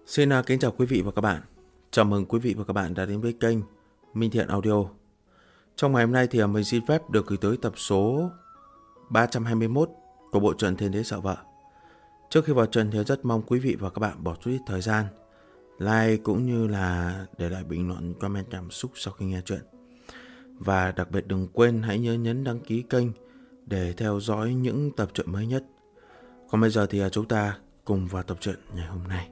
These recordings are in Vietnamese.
Xin kính chào quý vị và các bạn. Chào mừng quý vị và các bạn đã đến với kênh Minh Thiện Audio. Trong ngày hôm nay thì mình xin phép được gửi tới tập số 321 của bộ truyện Thiên Đế Sợ Vợ. Trước khi vào truyện thì rất mong quý vị và các bạn bỏ chút ít thời gian like cũng như là để lại bình luận, comment cảm xúc sau khi nghe truyện. Và đặc biệt đừng quên hãy nhớ nhấn đăng ký kênh để theo dõi những tập truyện mới nhất. Còn bây giờ thì chúng ta cùng vào tập truyện ngày hôm nay.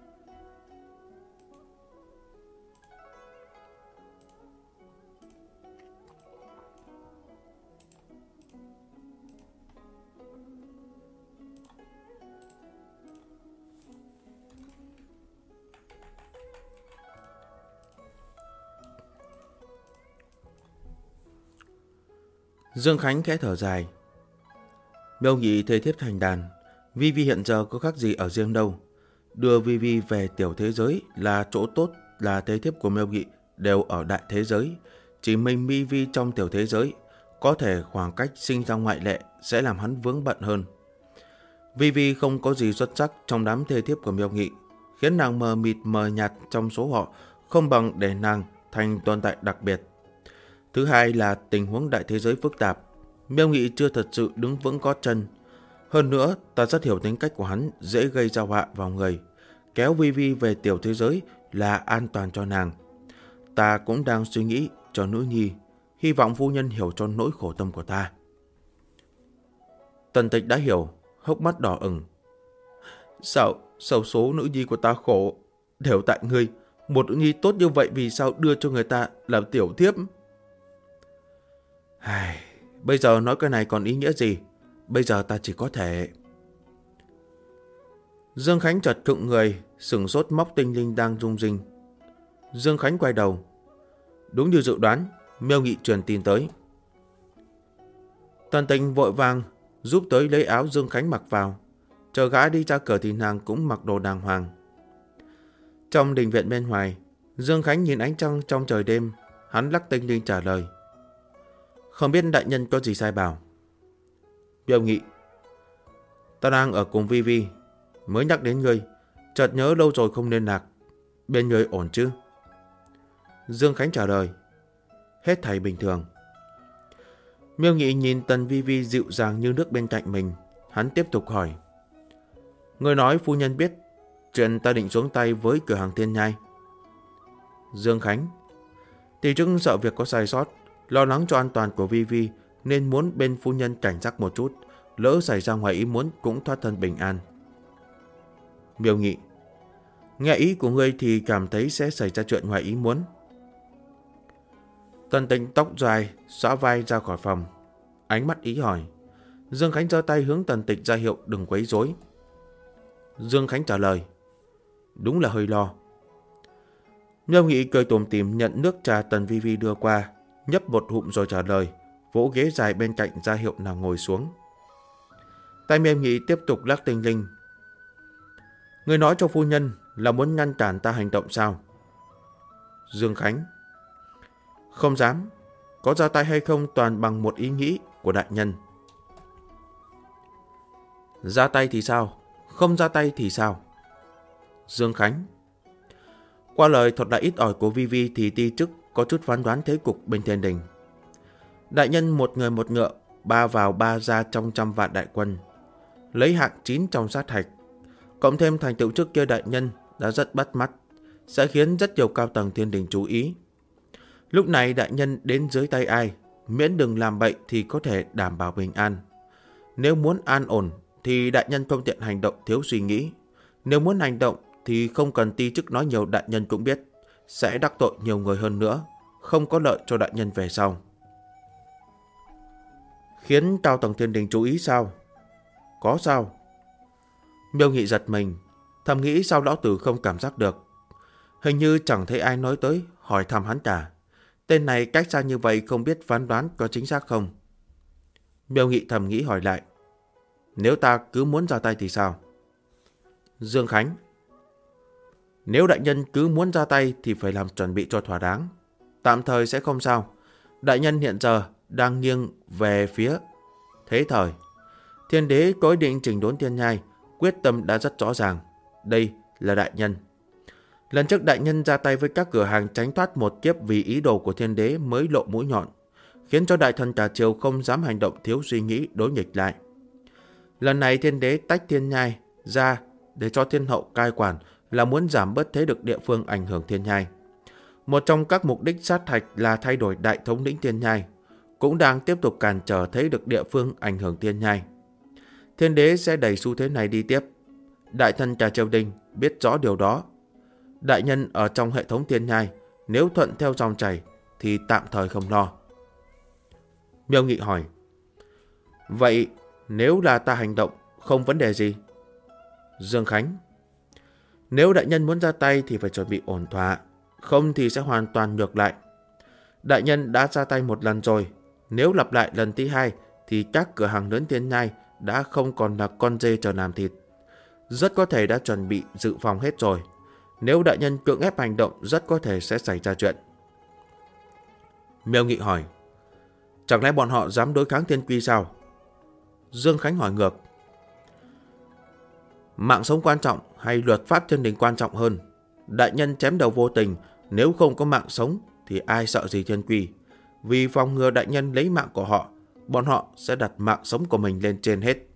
Dương Khánh khẽ thở dài. Miêu Nghị thề thiếp thành đàn, Vi Vi hiện giờ có khác gì ở riêng đâu. Đưa Vi Vi về tiểu thế giới là chỗ tốt, là thê thiếp của Miêu Nghị đều ở đại thế giới. Chỉ mình Vi Vi trong tiểu thế giới, có thể khoảng cách sinh ra ngoại lệ sẽ làm hắn vướng bận hơn. Vi Vi không có gì xuất sắc trong đám thê thiếp của Miêu Nghị, khiến nàng mờ mịt mờ nhạt trong số họ, không bằng để nàng thành tồn tại đặc biệt. Thứ hai là tình huống đại thế giới phức tạp, Miêu Nghị chưa thật sự đứng vững gót chân. Hơn nữa, ta rất hiểu tính cách của hắn, dễ gây ra họa vào người. Kéo Vi Vi về tiểu thế giới là an toàn cho nàng. Ta cũng đang suy nghĩ cho nữ nhi, hy vọng phu nhân hiểu cho nỗi khổ tâm của ta. Tần Tịch đã hiểu, hốc mắt đỏ ửng. Sao số nữ nhi của ta khổ, đều tại ngươi. Một nữ nhi tốt như vậy vì sao đưa cho người ta làm tiểu thiếp? Bây giờ nói cái này còn ý nghĩa gì? Bây giờ ta chỉ có thể... Dương Khánh chợt khựng người, sửng sốt móc tinh linh đang rung rinh. Dương Khánh quay đầu. Đúng như dự đoán, Miêu Nghị truyền tin tới. Tần Tình vội vàng giúp tới lấy áo Dương Khánh mặc vào. Chờ gã đi ra cửa thì nàng cũng mặc đồ đàng hoàng. Trong đình viện bên ngoài, Dương Khánh nhìn ánh trăng trong trời đêm, hắn lắc tinh linh trả lời. Không biết đại nhân có gì sai bảo. Miêu Nghị. Ta đang ở cùng Vi Vi, mới nhắc đến ngươi, chợt nhớ lâu rồi không liên lạc. Bên ngươi ổn chứ? Dương Khánh trả lời. Hết thảy bình thường. Miêu Nghị nhìn Tần Vi Vi dịu dàng như nước bên cạnh mình, hắn tiếp tục hỏi. Ngươi nói phu nhân biết chuyện ta định xuống tay với cửa hàng Thiên Nhai. Dương Khánh. Tỷ chức sợ việc có sai sót, lo lắng cho an toàn của Vi Vi nên muốn bên phu nhân cảnh giác một chút, lỡ xảy ra ngoài ý muốn cũng thoát thân bình an. Miêu Nghị. Nghe ý của ngươi thì cảm thấy sẽ xảy ra chuyện ngoài ý muốn. Tần Tĩnh tóc dài xõa vai ra khỏi phòng, ánh mắt ý hỏi. Dương Khánh giơ tay hướng Tần Tịch ra hiệu đừng quấy rối. Dương Khánh trả lời. Đúng là hơi lo. Miêu Nghị cười tủm tỉm nhận nước trà Tần Vi Vi đưa qua, nhấp một hụm rồi trả lời, vỗ ghế dài bên cạnh ra hiệu nàng ngồi xuống. Tay Miêu Nghị tiếp tục lắc tinh linh. Người nói cho phu nhân là muốn ngăn cản ta hành động sao? Dương Khánh. Không dám, có ra tay hay không toàn bằng một ý nghĩ của đại nhân. Ra tay thì sao? Không ra tay thì sao? Dương Khánh. Qua lời thuật lại ít ỏi của Vi Vi thì ti chức có chút phán đoán thế cục bên thiên đình. Đại nhân một người một ngựa, ba vào ba ra trong 100 vạn đại quân, lấy hạng 9 trong sát hạch, cộng thêm thành tựu trước kia đại nhân đã rất bắt mắt, sẽ khiến rất nhiều cao tầng thiên đình chú ý. Lúc này đại nhân đến dưới tay ai, miễn đừng làm bậy thì có thể đảm bảo bình an. Nếu muốn an ổn thì đại nhân không tiện hành động thiếu suy nghĩ. Nếu muốn hành động thì không cần ti chức nói nhiều, đại nhân cũng biết sẽ đắc tội nhiều người hơn nữa, không có lợi cho đại nhân về sau. Khiến cao tầng thiên đình chú ý sao? Có sao? Miêu Nghị giật mình, thầm nghĩ sao lão tử không cảm giác được. Hình như chẳng thấy ai nói tới hỏi thăm hắn cả. Tên này cách xa như vậy không biết phán đoán có chính xác không? Miêu Nghị thầm nghĩ hỏi lại. Nếu ta cứ muốn ra tay thì sao? Dương Khánh. Nếu đại nhân cứ muốn ra tay thì phải làm chuẩn bị cho thỏa đáng. Tạm thời sẽ không sao. Đại nhân hiện giờ đang nghiêng về phía thế thời. Thiên đế có ý định chỉnh đốn Thiên Nhai, quyết tâm đã rất rõ ràng. Đây là đại nhân. Lần trước đại nhân ra tay với các cửa hàng tránh thoát một kiếp vì ý đồ của thiên đế mới lộ mũi nhọn, khiến cho đại thần Tà Triều không dám hành động thiếu suy nghĩ đối nghịch lại. Lần này thiên đế tách thiên nhai ra để cho thiên hậu cai quản là muốn giảm bớt thế lực địa phương ảnh hưởng thiên nhai. Một trong các mục đích sát hạch là thay đổi đại thống lĩnh thiên nhai, cũng đang tiếp tục cản trở thế lực địa phương ảnh hưởng thiên nhai. Thiên đế sẽ đẩy xu thế này đi tiếp. Đại thần Trà Triều Đình biết rõ điều đó. Đại nhân ở trong hệ thống thiên nhai, nếu thuận theo dòng chảy thì tạm thời không lo. Miêu Nghị hỏi: vậy nếu là ta hành động không vấn đề gì? Dương Khánh: nếu đại nhân muốn ra tay thì phải chuẩn bị ổn thỏa, không thì sẽ hoàn toàn ngược lại. Đại nhân đã ra tay một lần rồi, nếu lặp lại lần thứ hai thì các cửa hàng lớn thiên nhai đã không còn là con dê chờ làm thịt. Rất có thể đã chuẩn bị dự phòng hết rồi. Nếu đại nhân cưỡng ép hành động, rất có thể sẽ xảy ra chuyện. Miêu Nghị hỏi: chẳng lẽ bọn họ dám đối kháng thiên quy sao? Dương Khánh hỏi ngược: mạng sống quan trọng hay luật pháp thiên đình quan trọng hơn? Đại nhân chém đầu vô tình, nếu không có mạng sống thì ai sợ gì thiên quy? Vì phòng ngừa đại nhân lấy mạng của họ, bọn họ sẽ đặt mạng sống của mình lên trên hết.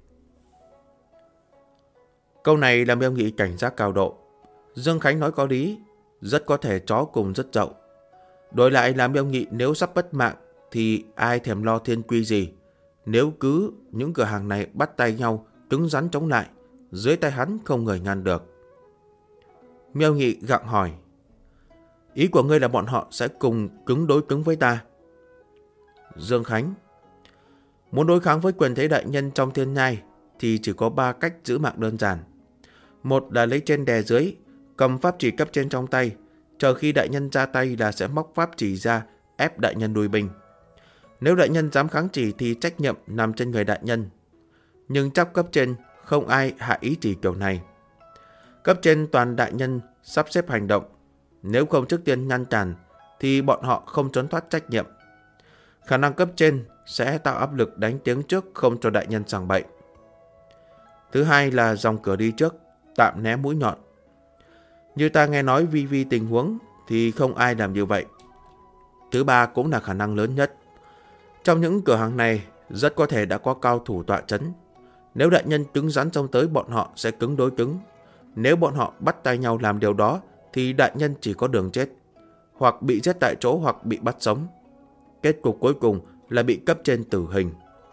Câu này làm Miêu Nghị cảnh giác cao độ. Dương Khánh nói có lý, rất có thể chó cùng rất dậu. Đổi lại làm Miêu Nghị nếu sắp mất mạng thì ai thèm lo thiên quy gì. Nếu cứ những cửa hàng này bắt tay nhau cứng rắn chống lại, dưới tay hắn không người ngăn được. Miêu Nghị gặng hỏi: ý của ngươi là bọn họ sẽ cùng cứng đối cứng với ta? Dương Khánh: muốn đối kháng với quyền thế đại nhân trong thiên nhai thì chỉ có 3 cách giữ mạng đơn giản. Một là lấy trên đè dưới, cầm pháp chỉ cấp trên trong tay, chờ khi đại nhân ra tay là sẽ móc pháp chỉ ra ép đại nhân đuổi binh. Nếu đại nhân dám kháng chỉ thì trách nhiệm nằm trên người đại nhân. Nhưng chắc cấp trên không ai hạ ý chỉ kiểu này. Cấp trên toàn đại nhân sắp xếp hành động. Nếu không trước tiên ngăn cản thì bọn họ không trốn thoát trách nhiệm. Khả năng cấp trên sẽ tạo áp lực đánh tiếng trước, không cho đại nhân sảng bậy. Thứ hai là dòng cửa đi trước, tạm né mũi nhọn. Như ta nghe nói vi tình huống thì không ai làm như vậy. Thứ ba cũng là khả năng lớn nhất. Trong những cửa hàng này rất có thể đã có cao thủ tọa chấn. Nếu đại nhân cứng rắn xông tới, bọn họ sẽ cứng đối cứng. Nếu bọn họ bắt tay nhau làm điều đó thì đại nhân chỉ có đường chết, hoặc bị giết tại chỗ hoặc bị bắt sống. Kết cục cuối cùng là bị cấp trên tử hình.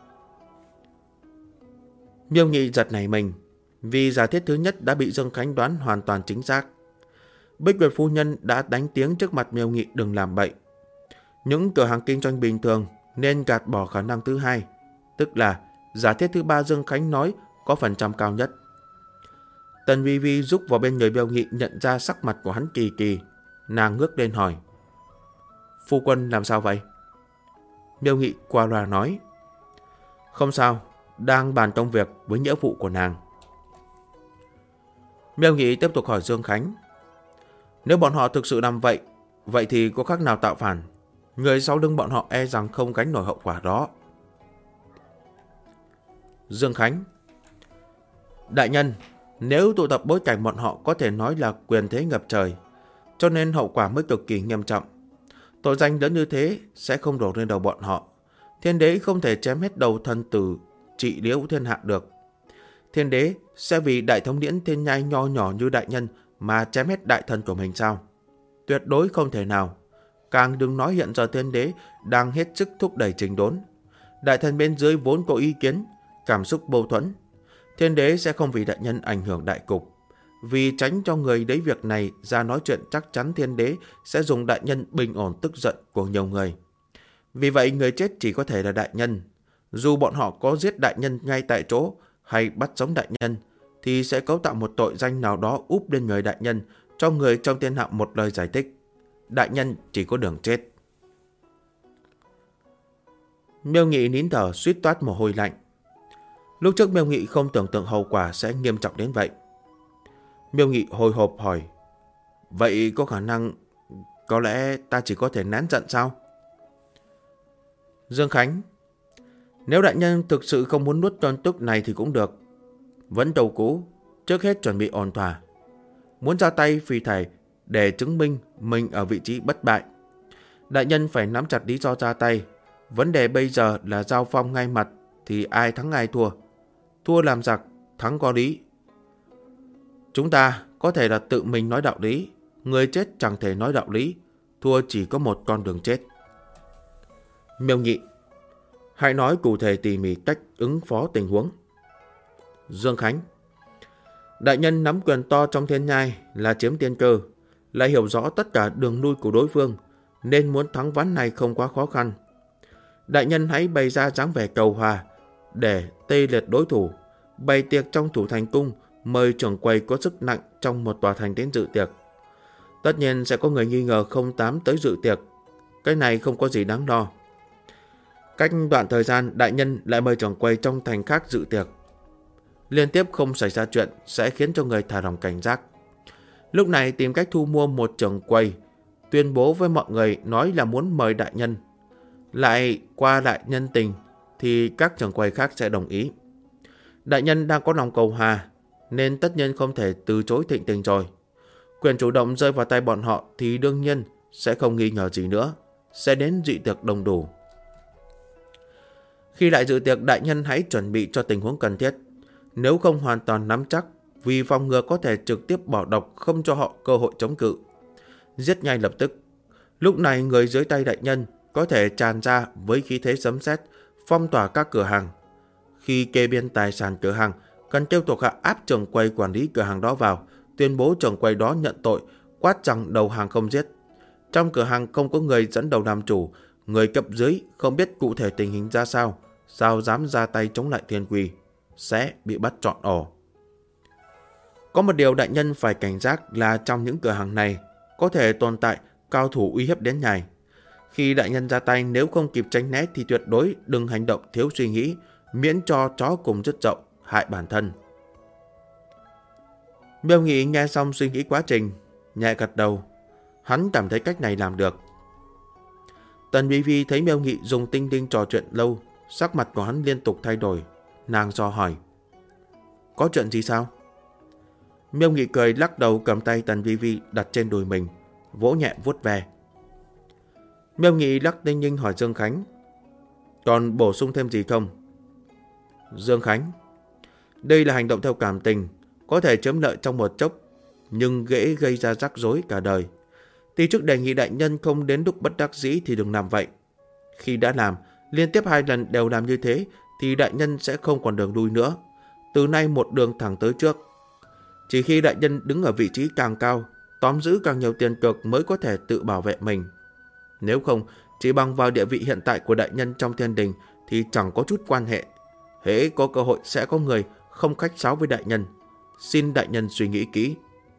Miêu Nghị giật nảy mình, vì giả thiết thứ nhất đã bị Dương Khánh đoán hoàn toàn chính xác. Bích Nguyệt phu nhân đã đánh tiếng trước mặt Miêu Nghị đừng làm bậy. Những cửa hàng kinh doanh bình thường nên gạt bỏ khả năng thứ hai, tức là giả thiết thứ ba Dương Khánh nói có phần trăm cao nhất. Tần Vi Vi rúc vào bên người Miêu Nghị nhận ra sắc mặt của hắn kỳ kỳ. Nàng ngước lên hỏi: phu quân làm sao vậy? Miêu Nghị qua loa nói: không sao, đang bàn công việc với nghĩa vụ của nàng. Miêu Nghị tiếp tục hỏi Dương Khánh: nếu bọn họ thực sự làm vậy, vậy thì có khác nào tạo phản? Người sau lưng bọn họ e rằng không gánh nổi hậu quả đó. Dương Khánh: đại nhân, nếu tụ tập bối cảnh bọn họ có thể nói là quyền thế ngập trời, cho nên hậu quả mới cực kỳ nghiêm trọng. Tội danh lớn như thế sẽ không đổ lên đầu bọn họ. Thiên đế không thể chém hết đầu thần tử trị liễu thiên hạ được. Thiên đế sẽ vì đại thống lĩnh thiên nhai nho nhỏ như đại nhân mà chém hết đại thần của mình sao? Tuyệt đối không thể nào. Càng đừng nói hiện giờ thiên đế đang hết sức thúc đẩy chỉnh đốn. Đại thần bên dưới vốn có ý kiến, cảm xúc mâu thuẫn. Thiên đế sẽ không vì đại nhân ảnh hưởng đại cục. Vì tránh cho người đấy việc này ra nói chuyện, chắc chắn thiên đế sẽ dùng đại nhân bình ổn tức giận của nhiều người. Vì vậy người chết chỉ có thể là đại nhân. Dù bọn họ có giết đại nhân ngay tại chỗ hay bắt sống đại nhân, thì sẽ cấu tạo một tội danh nào đó úp lên người đại nhân, cho người trong thiên hạ một lời giải thích. Đại nhân chỉ có đường chết. Miêu Nghị nín thở suýt toát mồ hôi lạnh. Lúc trước Miêu Nghị không tưởng tượng hậu quả sẽ nghiêm trọng đến vậy. Miêu Nghị hồi hộp hỏi: vậy có khả năng, có lẽ ta chỉ có thể nén giận sao? Dương Khánh: nếu đại nhân thực sự không muốn nuốt cơn tức này thì cũng được. Vẫn đầu cũ, trước hết chuẩn bị ổn thỏa. Muốn ra tay phi thầy để chứng minh mình ở vị trí bất bại. Đại nhân phải nắm chặt lý do ra tay. Vấn đề bây giờ là giao phong ngay mặt thì ai thắng ai thua. Thua làm giặc, thắng có lý. Chúng ta có thể là tự mình nói đạo lý. Người chết chẳng thể nói đạo lý. Thua chỉ có một con đường chết. Miêu Nghị: hãy nói cụ thể tỉ mỉ cách ứng phó tình huống. Dương Khánh: đại nhân nắm quyền to trong thiên nhai là chiếm tiên cơ, lại hiểu rõ tất cả đường lui của đối phương, nên muốn thắng ván này không quá khó khăn. Đại nhân hãy bày ra dáng vẻ cầu hòa để tê liệt đối thủ, bày tiệc trong thủ thành cung, mời trưởng quầy có sức nặng trong một tòa thành đến dự tiệc. Tất nhiên sẽ có người nghi ngờ 08 tới dự tiệc, cái này không có gì đáng lo. Cách đoạn thời gian, đại nhân lại mời trưởng quầy trong thành khác dự tiệc. Liên tiếp không xảy ra chuyện sẽ khiến cho người thả lòng cảnh giác. Lúc này tìm cách thu mua một trưởng quầy, tuyên bố với mọi người nói là muốn mời đại nhân. Lại qua lại nhân tình thì các trưởng quầy khác sẽ đồng ý. Đại nhân đang có lòng cầu hòa nên tất nhiên không thể từ chối thịnh tình rồi. Quyền chủ động rơi vào tay bọn họ thì đương nhiên sẽ không nghi ngờ gì nữa, sẽ đến dự tiệc đông đủ. Khi lại dự tiệc, đại nhân hãy chuẩn bị cho tình huống cần thiết. Nếu không hoàn toàn nắm chắc, vì phòng ngừa có thể trực tiếp bỏ độc, không cho họ cơ hội chống cự. Giết ngay lập tức. Lúc này người dưới tay đại nhân có thể tràn ra với khí thế sấm sét, phong tỏa các cửa hàng. Khi kê biên tài sản cửa hàng, cần kêu thuộc hạ áp trưởng quầy quản lý cửa hàng đó vào, tuyên bố trưởng quầy đó nhận tội, quát rằng đầu hàng không giết. Trong cửa hàng không có người dẫn đầu làm chủ, người cấp dưới không biết cụ thể tình hình ra sao dám ra tay chống lại thiên quy, sẽ bị bắt trọn ổ. Có một điều đại nhân phải cảnh giác là trong những cửa hàng này có thể tồn tại cao thủ uy hiếp đến nhài. Khi đại nhân ra tay, nếu không kịp tránh né thì tuyệt đối đừng hành động thiếu suy nghĩ, miễn cho chó cùng dứt dậu, hại bản thân. Miêu Nghị nghe xong suy nghĩ quá trình, nhẹ gật đầu. Hắn cảm thấy cách này làm được. Tần Vi Vi thấy Miêu Nghị dùng tinh tinh trò chuyện lâu, sắc mặt của hắn liên tục thay đổi. Nàng do hỏi: có chuyện gì sao? Miêu Nghị cười lắc đầu, cầm tay Tần Vi Vi đặt trên đùi mình, vỗ nhẹ vuốt ve. Miêu Nghị lắc tinh tinh hỏi Dương Khánh: còn bổ sung thêm gì không? Dương Khánh: đây là hành động theo cảm tình, có thể chiếm lợi trong một chốc, nhưng dễ gây ra rắc rối cả đời. Ti chức đề nghị đại nhân không đến lúc bất đắc dĩ thì đừng làm vậy. Khi đã làm, liên tiếp 2 lần đều làm như thế thì đại nhân sẽ không còn đường lui nữa. Từ nay một đường thẳng tới trước. Chỉ khi đại nhân đứng ở vị trí càng cao, tóm giữ càng nhiều tiền cược mới có thể tự bảo vệ mình. Nếu không, chỉ bằng vào địa vị hiện tại của đại nhân trong thiên đình thì chẳng có chút quan hệ. Hễ có cơ hội sẽ có người không khách sáo với đại nhân. Xin đại nhân suy nghĩ kỹ.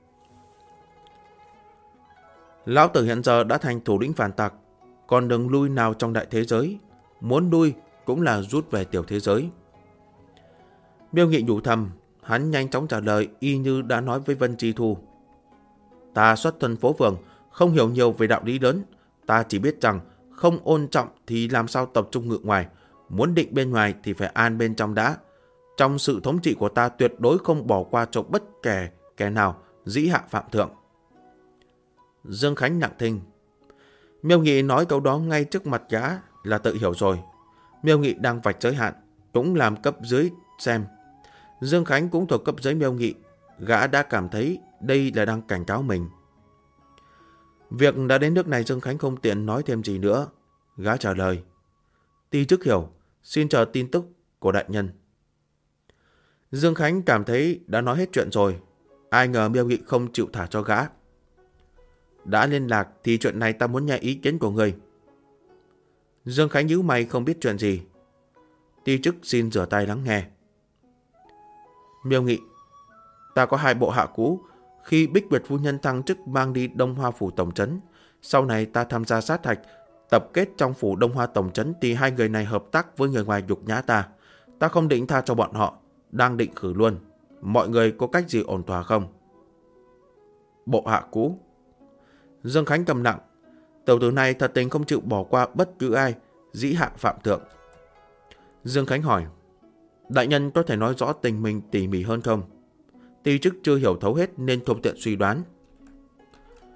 Lão tử hiện giờ đã thành thủ lĩnh phản tặc, còn đường lui nào trong đại thế giới. Muốn lui cũng là rút về tiểu thế giới. Miêu Nghị nhủ thầm, hắn nhanh chóng trả lời y như đã nói với Vân Chi Thu. Ta xuất thân phố phường, không hiểu nhiều về đạo lý lớn. Ta chỉ biết rằng không ôn trọng thì làm sao tập trung ngự ngoài. Muốn định bên ngoài thì phải an bên trong đã. Trong sự thống trị của ta tuyệt đối không bỏ qua cho bất kẻ nào dĩ hạ phạm thượng. Dương Khánh nặng thinh. Miêu Nghị nói câu đó ngay trước mặt gã là tự hiểu rồi. Miêu Nghị đang vạch giới hạn, cũng làm cấp dưới xem. Dương Khánh cũng thuộc cấp dưới Miêu Nghị, gã đã cảm thấy đây là đang cảnh cáo mình. Việc đã đến nước này, Dương Khánh không tiện nói thêm gì nữa. Gã trả lời: ti chức hiểu, xin chờ tin tức của đại nhân. Dương Khánh cảm thấy đã nói hết chuyện rồi. Ai ngờ Miêu Nghị không chịu thả cho gã. Đã liên lạc thì chuyện này ta muốn nghe ý kiến của người. Dương Khánh nhíu mày không biết chuyện gì. Ti chức xin rửa tay lắng nghe. Miêu Nghị: ta có 2 bộ hạ cũ. Khi Bích Nguyệt phu nhân thăng chức mang đi Đông Hoa phủ tổng trấn. Sau này ta tham gia sát hạch, tập kết trong phủ Đông Hoa tổng trấn thì 2 người này hợp tác với người ngoài nhục nhã ta. Ta không định tha cho bọn họ, đang định khử luôn. Mọi người có cách gì ổn thỏa không? Bộ hạ cũ. Dương Khánh cầm nặng. Tiểu tử này thật tình không chịu bỏ qua bất cứ ai dĩ hạ phạm thượng. Dương Khánh hỏi: đại nhân có thể nói rõ tình mình tỉ mỉ hơn không? Ti chức chưa hiểu thấu hết nên không tiện suy đoán.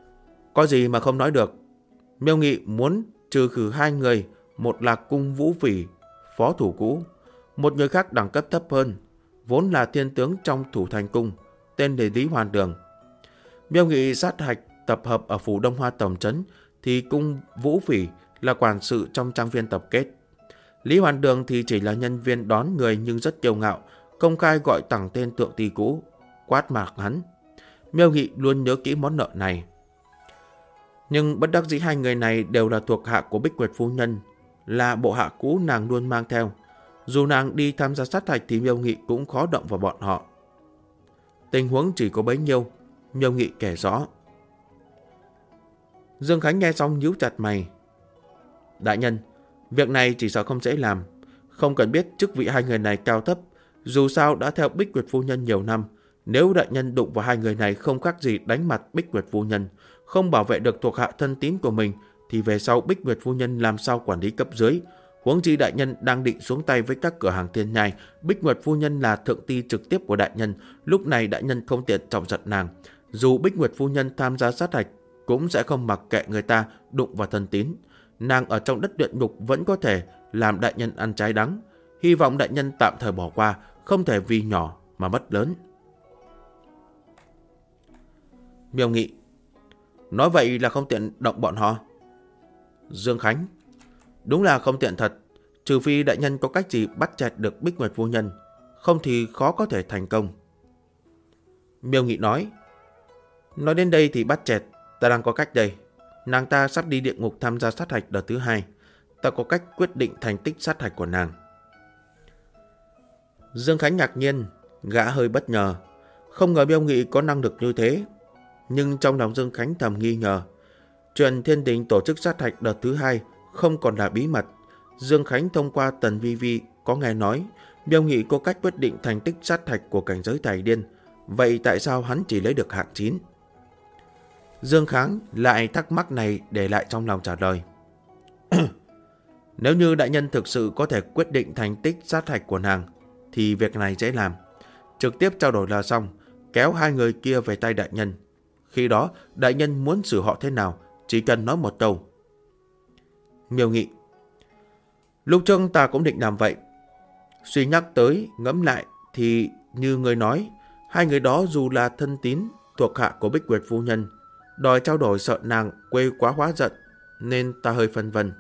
Có gì mà không nói được. Miêu Nghị muốn trừ khử 2 người, một là Cung Vũ Phỉ, phó thủ cũ, một người khác đẳng cấp thấp hơn, vốn là thiên tướng trong Thủ Thành Cung, tên là Lý Hoàn Đường. Miêu Nghị sát hạch tập hợp ở phủ Đông Hoa tổng trấn, thì Cung Vũ Phỉ là quản sự trong trang viên tập kết. Lý Hoàn Đường thì chỉ là nhân viên đón người nhưng rất kiêu ngạo, công khai gọi thẳng tên Thượng Ty cũ, quát mạc hắn. Miêu Nghị luôn nhớ kỹ món nợ này. Nhưng bất đắc dĩ 2 người này đều là thuộc hạ của Bích Nguyệt phu nhân, là bộ hạ cũ nàng luôn mang theo. Dù nàng đi tham gia sát hạch thì Miêu Nghị cũng khó động vào bọn họ. Tình huống chỉ có bấy nhiêu, Miêu Nghị kể rõ. Dương Khánh nghe xong nhíu chặt mày. Đại nhân, việc này chỉ sợ không dễ làm. Không cần biết chức vị 2 người này cao thấp, dù sao đã theo Bích Nguyệt phu nhân nhiều năm. Nếu đại nhân đụng vào 2 người này không khác gì đánh mặt Bích Nguyệt phu nhân, không bảo vệ được thuộc hạ thân tín của mình, thì về sau Bích Nguyệt phu nhân làm sao quản lý cấp dưới. Huống chi đại nhân đang định xuống tay với các cửa hàng Thiên Nhai. Bích Nguyệt phu nhân là thượng ty trực tiếp của đại nhân, lúc này đại nhân không tiện trọng giận nàng. Dù Bích Nguyệt phu nhân tham gia sát hạch, cũng sẽ không mặc kệ người ta đụng vào thân tín. Nàng ở trong đất luyện ngục vẫn có thể làm đại nhân ăn trái đắng. Hy vọng đại nhân tạm thời bỏ qua, không thể vì nhỏ mà mất lớn. Miêu Nghị: Nói vậy là không tiện động bọn họ. Dương Khánh: Đúng là không tiện thật, trừ phi đại nhân có cách gì bắt chẹt được Bích Nguyệt phu nhân, không thì khó có thể thành công. Miêu Nghị nói: Nói đến đây thì bắt chẹt, ta đang có cách đây. Nàng ta sắp đi địa ngục tham gia sát hạch đợt thứ 2. Ta có cách quyết định thành tích sát hạch của nàng. Dương Khánh ngạc nhiên, gã hơi bất ngờ. Không ngờ Miêu Nghị có năng lực như thế. Nhưng trong lòng Dương Khánh thầm nghi ngờ. Chuyện Thiên Đình tổ chức sát hạch đợt thứ 2 không còn là bí mật. Dương Khánh thông qua Tần Vi Vi có nghe nói Miêu Nghị có cách quyết định thành tích sát hạch của cảnh giới Tài Điên. Vậy tại sao hắn chỉ lấy được hạng 9? Dương Khánh lại thắc mắc này để lại trong lòng trả lời. Nếu như đại nhân thực sự có thể quyết định thành tích sát hạch của nàng, thì việc này dễ làm. Trực tiếp trao đổi là xong, kéo 2 người kia về tay đại nhân. Khi đó, đại nhân muốn xử họ thế nào, chỉ cần nói một câu. Miêu Nghị: Lúc trước ta cũng định làm vậy. Suy nhắc tới, ngẫm lại, thì như người nói, 2 người đó dù là thân tín, thuộc hạ của Bích Nguyệt phu nhân, đòi trao đổi sợ nàng quê quá hóa giận, nên ta hơi phân vân.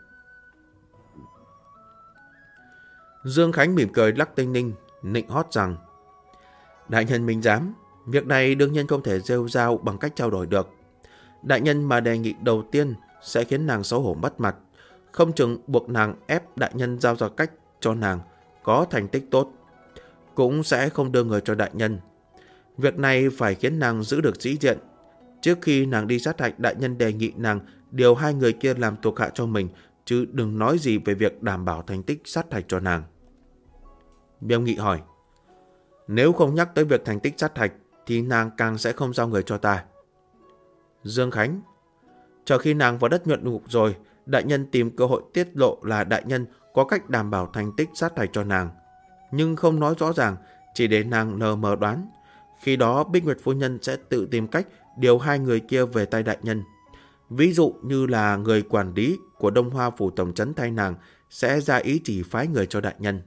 Dương Khánh mỉm cười lắc tinh ninh, nịnh hót rằng: Đại nhân minh giám, việc này đương nhiên không thể rêu rao bằng cách trao đổi được. Đại nhân mà đề nghị đầu tiên sẽ khiến nàng xấu hổ mất mặt, không chừng buộc nàng ép đại nhân giao ra cách cho nàng có thành tích tốt, cũng sẽ không đưa người cho đại nhân. Việc này phải khiến nàng giữ được sĩ diện. Trước khi nàng đi sát hạch, đại nhân đề nghị nàng điều 2 người kia làm thuộc hạ cho mình, chứ đừng nói gì về việc đảm bảo thành tích sát hạch cho nàng. Miêu Nghị hỏi: Nếu không nhắc tới việc thành tích sát hạch, thì nàng càng sẽ không giao người cho ta. Dương Khánh: Chờ khi nàng vào đất nhuận ngục rồi, đại nhân tìm cơ hội tiết lộ là đại nhân có cách đảm bảo thành tích sát hạch cho nàng, nhưng không nói rõ ràng, chỉ để nàng lờ mờ đoán. Khi đó Bích Nguyệt phu nhân sẽ tự tìm cách điều 2 người kia về tay đại nhân. Ví dụ như là người quản lý của Đông Hoa phủ tổng trấn thay nàng sẽ ra ý chỉ phái người cho đại nhân.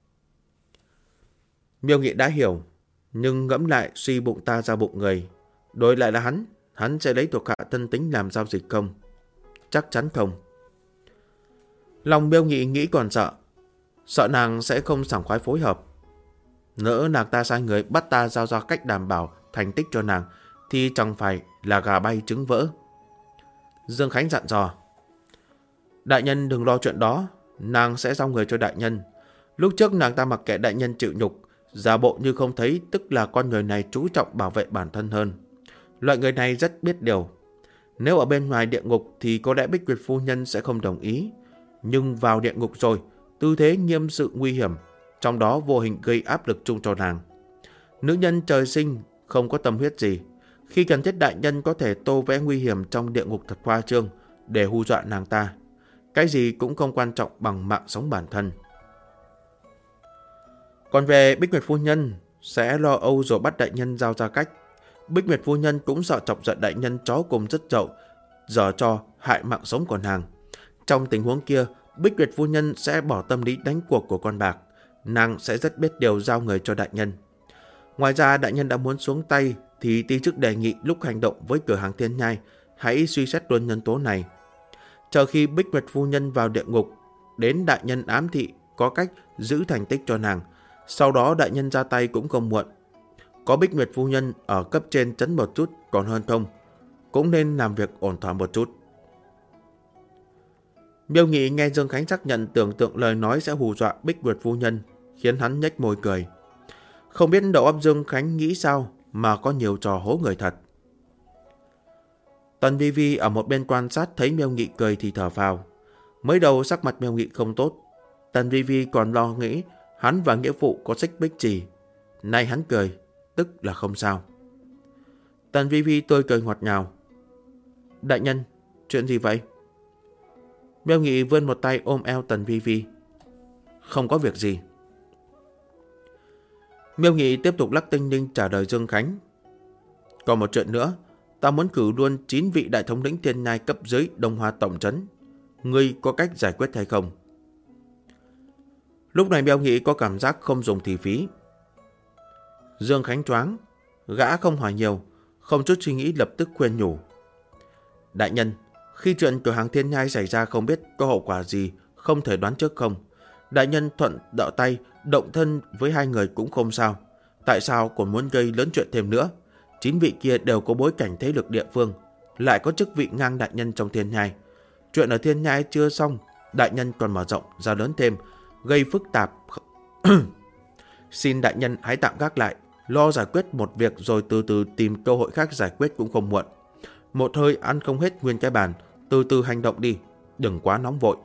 Miêu Nghị đã hiểu, nhưng ngẫm lại suy bụng ta ra bụng người. Đổi lại là hắn sẽ lấy thuộc hạ thân tín làm giao dịch không? Chắc chắn không. Lòng Miêu Nghị nghĩ còn sợ nàng sẽ không sảng khoái phối hợp. Nỡ nàng ta sai người bắt ta giao ra cách đảm bảo thành tích cho nàng, thì chẳng phải là gà bay trứng vỡ. Dương Khánh dặn dò: Đại nhân đừng lo chuyện đó, nàng sẽ giao người cho đại nhân. Lúc trước nàng ta mặc kệ đại nhân chịu nhục, giả bộ như không thấy, tức là con người này chú trọng bảo vệ bản thân hơn. Loại người này rất biết điều. Nếu ở bên ngoài địa ngục thì có lẽ Bích Nguyệt phu nhân sẽ không đồng ý. Nhưng vào địa ngục rồi, tư thế nghiêm sự nguy hiểm, trong đó vô hình gây áp lực chung cho nàng. Nữ nhân trời sinh không có tâm huyết gì. Khi cần thiết đại nhân có thể tô vẽ nguy hiểm trong địa ngục thật khoa trương để hù dọa nàng ta. Cái gì cũng không quan trọng bằng mạng sống bản thân. Còn về Bích Nguyệt phu nhân, sẽ lo âu rồi bắt đại nhân giao ra cách. Bích Nguyệt phu nhân cũng sợ chọc giận đại nhân chó cùng rất dậu, giở trò hại mạng sống của nàng. Trong tình huống kia, Bích Nguyệt phu nhân sẽ bỏ tâm lý đánh cuộc của con bạc. Nàng sẽ rất biết điều giao người cho đại nhân. Ngoài ra, đại nhân đã muốn xuống tay thì ti chức đề nghị lúc hành động với cửa hàng Thiên Nhai hãy suy xét luôn nhân tố này. Chờ khi Bích Nguyệt phu nhân vào địa ngục, đến đại nhân ám thị có cách giữ thành tích cho nàng. Sau đó đại nhân ra tay cũng không muộn. Có Bích Nguyệt phu nhân ở cấp trên trấn một chút còn hơn không. Cũng nên làm việc ổn thỏa một chút. Miêu Nghị nghe Dương Khánh xác nhận tưởng tượng lời nói sẽ hù dọa Bích Nguyệt phu nhân, khiến hắn nhếch môi cười. Không biết đầu óc Dương Khánh nghĩ sao mà có nhiều trò hố người thật. Tần Vi Vi ở một bên quan sát thấy Miêu Nghị cười thì thở phào. Mới đầu sắc mặt Miêu Nghị không tốt. Tần Vi Vi còn lo nghĩ hắn và nghĩa phụ có xích bích gì. Nay hắn cười, tức là không sao. Tần Vi Vi tươi cười ngọt ngào. Đại nhân, chuyện gì vậy? Miêu Nghị vươn một tay ôm eo Tần Vi Vi. Không có việc gì. Miêu Nghị tiếp tục lắc tinh linh trả lời Dương Khánh. Còn một chuyện nữa, ta muốn cử luôn 9 vị đại thống lĩnh Thiên Nhai cấp dưới Đông Hoa tổng trấn. Ngươi có cách giải quyết hay không? Lúc này Miêu Nghị có cảm giác không dùng thì phí. Dương Khánh choáng, gã không hỏi nhiều, không chút suy nghĩ lập tức khuyên nhủ. Đại nhân, khi chuyện cửa hàng Thiên Nhai xảy ra không biết có hậu quả gì, không thể đoán trước không. Đại nhân thuận đỡ tay, động thân với hai người cũng không sao. Tại sao còn muốn gây lớn chuyện thêm nữa? 9 vị kia đều có bối cảnh thế lực địa phương, lại có chức vị ngang đại nhân trong Thiên Nhai. Chuyện ở Thiên Nhai chưa xong, đại nhân còn mở rộng ra lớn thêm, gây phức tạp. Xin đại nhân hãy tạm gác lại, lo giải quyết một việc rồi từ từ tìm cơ hội khác giải quyết cũng không muộn. Một hơi ăn không hết nguyên cái bàn, từ từ hành động đi, đừng quá nóng vội.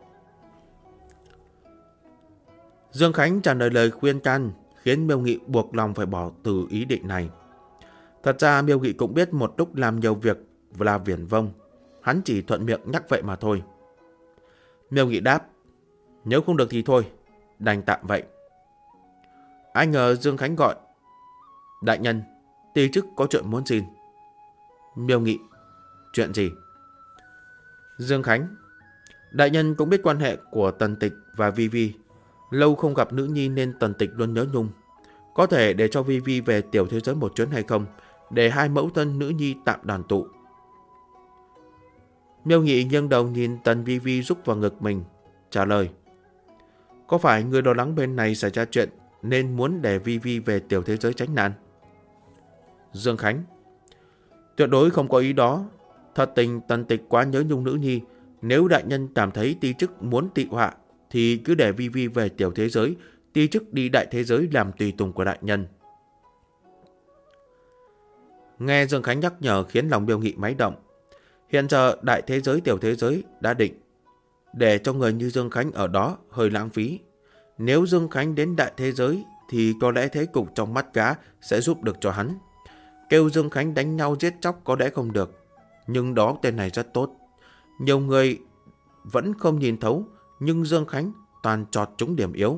Dương Khánh trả lời khuyên can, khiến Miêu Nghị buộc lòng phải bỏ từ ý định này. Thật ra Miêu Nghị cũng biết một lúc làm nhiều việc là viển vông, hắn chỉ thuận miệng nhắc vậy mà thôi. Miêu Nghị đáp, nếu không được thì thôi, đành tạm vậy. Ai ngờ Dương Khánh gọi, đại nhân, ti chức có chuyện muốn xin. Miêu Nghị, chuyện gì? Dương Khánh, đại nhân cũng biết quan hệ của Tần Tịch và Vi Vi. Lâu không gặp nữ nhi nên Tần Tịch luôn nhớ nhung. Có thể để cho Vi Vi về tiểu thế giới một chuyến hay không, để hai mẫu thân nữ nhi tạm đoàn tụ. Miêu Nghị nghiêng đầu nhìn Tần Vi Vi rúc vào ngực mình, trả lời. Có phải người lo lắng bên này xảy ra chuyện nên muốn để Vi Vi về tiểu thế giới tránh nạn? Dương Khánh, tuyệt đối không có ý đó. Thật tình Tần Tịch quá nhớ nhung nữ nhi. Nếu đại nhân cảm thấy ti chức muốn tị họa thì cứ để Vi Vi về tiểu thế giới, ti chức đi đại thế giới làm tùy tùng của đại nhân. Nghe Dương Khánh nhắc nhở khiến lòng Miêu Nghị máy động. Hiện giờ đại thế giới tiểu thế giới đã định. Để cho người như Dương Khánh ở đó hơi lãng phí. Nếu Dương Khánh đến đại thế giới thì có lẽ thế cục trong mắt gã sẽ giúp được cho hắn. Kêu Dương Khánh đánh nhau giết chóc có lẽ không được, nhưng đó tên này rất tốt. Nhiều người vẫn không nhìn thấu, nhưng Dương Khánh toàn chọt trúng điểm yếu.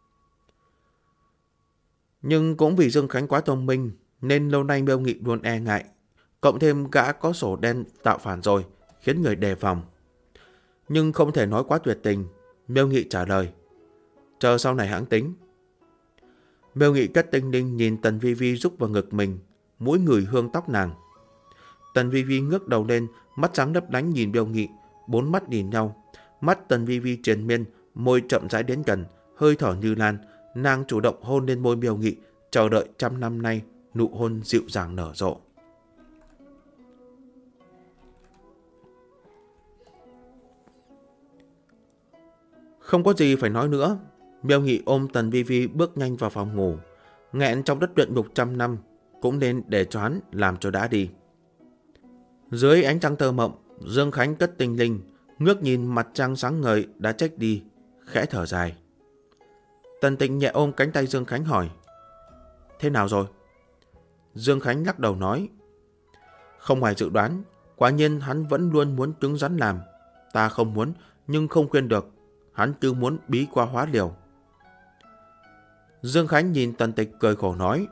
Nhưng cũng vì Dương Khánh quá thông minh nên lâu nay Miêu Nghị luôn e ngại. Cộng thêm gã có sổ đen tạo phản rồi, khiến người đề phòng. Nhưng không thể nói quá tuyệt tình. Miêu Nghị trả lời, chờ sau này hãng tính. Miêu Nghị cất tinh linh nhìn Tần Vi Vi rúc vào ngực mình, mũi ngửi hương tóc nàng. Tần Vi Vi ngước đầu lên, mắt sáng lấp lánh nhìn Miêu Nghị, bốn mắt nhìn nhau. Mắt Tần Vi Vi triền miên, môi chậm rãi đến gần, hơi thở như lan. Nàng chủ động hôn lên môi Miêu Nghị, chờ đợi trăm năm nay nụ hôn dịu dàng nở rộ. Không có gì phải nói nữa. Miêu Nghị ôm Tần Vi Vi bước nhanh vào phòng ngủ. Nghẹn trong đất luyện ngục trăm năm, cũng nên để cho hắn làm cho đã đi. Dưới ánh trăng thơ mộng, Dương Khánh cất tinh linh, ngước nhìn mặt trăng sáng ngời đã trách đi, khẽ thở dài. Tần Tịnh nhẹ ôm cánh tay Dương Khánh hỏi, thế nào rồi? Dương Khánh lắc đầu nói, không ngoài dự đoán, quả nhiên hắn vẫn luôn muốn cứng rắn làm. Ta không muốn, nhưng không khuyên được, hắn cứ muốn bí qua hóa liều. Dương Khánh nhìn Tần Tịch cười khổ nói,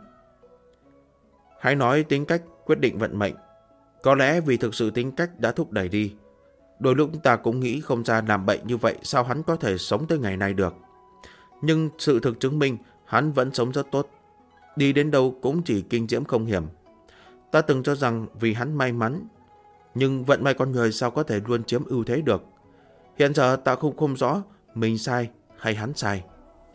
hãy nói tính cách quyết định vận mệnh. Có lẽ vì thực sự tính cách đã thúc đẩy đi, Đôi lúc ta cũng nghĩ không ra làm bậy như vậy sao hắn có thể sống tới ngày này được. Nhưng sự thực chứng minh hắn vẫn sống rất tốt. Đi đến đâu cũng chỉ kinh diễm không hiểm. Ta từng cho rằng vì hắn may mắn, nhưng vận may con người sao có thể luôn chiếm ưu thế được. Hiện giờ ta không rõ mình sai hay hắn sai.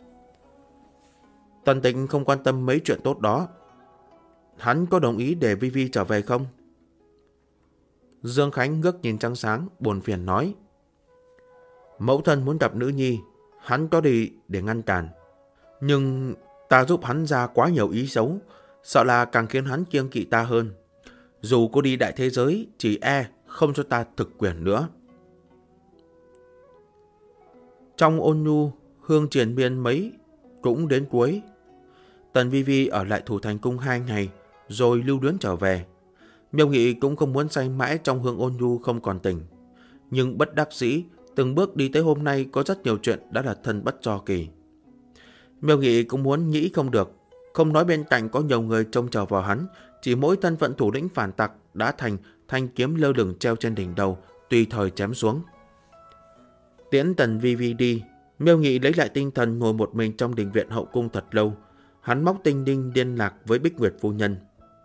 Tần Tịnh không quan tâm mấy chuyện tốt đó. Hắn có đồng ý để Vi Vi trở về không? Dương Khánh ngước nhìn trăng sáng, buồn phiền nói. Mẫu thân muốn gặp nữ nhi, hắn có đi để ngăn cản. Nhưng ta giúp hắn ra quá nhiều ý xấu, sợ là càng khiến hắn kiêng kỵ ta hơn. Dù cô đi đại thế giới, chỉ không cho ta thực quyền nữa. Trong ôn nhu, hương triền miên mấy cũng đến cuối. Tần Vi Vi ở lại Thủ Thành Cung 2 ngày, rồi lưu luyến trở về. Miêu Nghị cũng không muốn say mãi trong hương ôn nhu không còn tỉnh. Nhưng bất đắc dĩ, từng bước đi tới hôm nay có rất nhiều chuyện đã là thân bất do kỳ. Miêu Nghị cũng muốn nghĩ không được, không nói bên cạnh có nhiều người trông chờ vào hắn, chỉ mỗi thân phận thủ lĩnh phản tặc đã thành thanh kiếm lơ lửng treo trên đỉnh đầu, tùy thời chém xuống. Tiễn Tần Vi Vi đi, Miêu Nghị lấy lại tinh thần ngồi một mình trong đình viện hậu cung thật lâu. Hắn móc tinh đinh liên lạc với Bích Nguyệt phu nhân.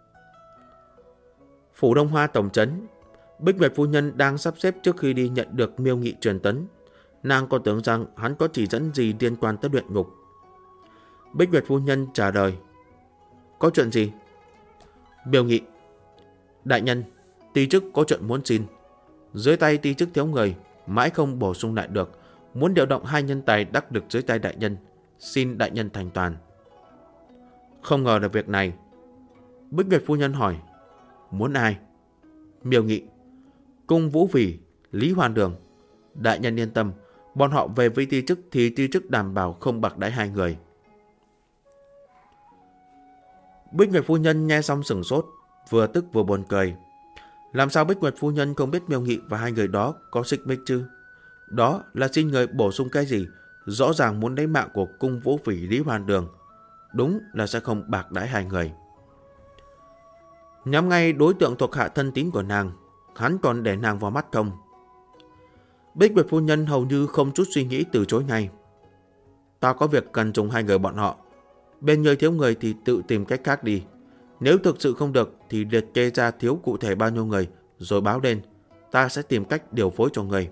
Phủ Đông Hoa tổng trấn, Bích Nguyệt phu nhân đang sắp xếp trước khi đi nhận được Miêu Nghị truyền tấn. Nàng còn tưởng rằng hắn có chỉ dẫn gì liên quan tới luyện ngục. Bích Nguyệt phu nhân trả lời. Có chuyện gì? Miêu Nghị. Đại nhân, ty chức có chuyện muốn xin. Dưới tay ty chức thiếu người, mãi không bổ sung lại được. Muốn điều động 2 nhân tài đắc lực dưới tay đại nhân. Xin đại nhân thành toàn. Không ngờ được việc này. Bích Nguyệt phu nhân hỏi. Muốn ai? Miêu Nghị. Cung Vũ Phỉ, Lý Hoàn Đường. Đại nhân yên tâm, bọn họ về với ty chức thì ty chức đảm bảo không bạc đãi 2 người. Bích Nguyệt phu nhân nghe xong sửng sốt, vừa tức vừa buồn cười. Làm sao Bích Nguyệt phu nhân không biết Miêu Nghị và 2 người đó có xích mích chứ? Đó là xin người bổ sung cái gì? Rõ ràng muốn lấy mạng của Cung Vũ Phỉ, Lý Hoàn Đường. Đúng là sẽ không bạc đãi 2 người. Nhắm ngay đối tượng thuộc hạ thân tín của nàng, hắn còn để nàng vào mắt không? Bích Nguyệt phu nhân hầu như không chút suy nghĩ từ chối ngay. Ta có việc cần dùng 2 người bọn họ. Bên người thiếu người thì tự tìm cách khác đi. Nếu thực sự không được thì liệt kê ra thiếu cụ thể bao nhiêu người rồi báo lên. Ta sẽ tìm cách điều phối cho người.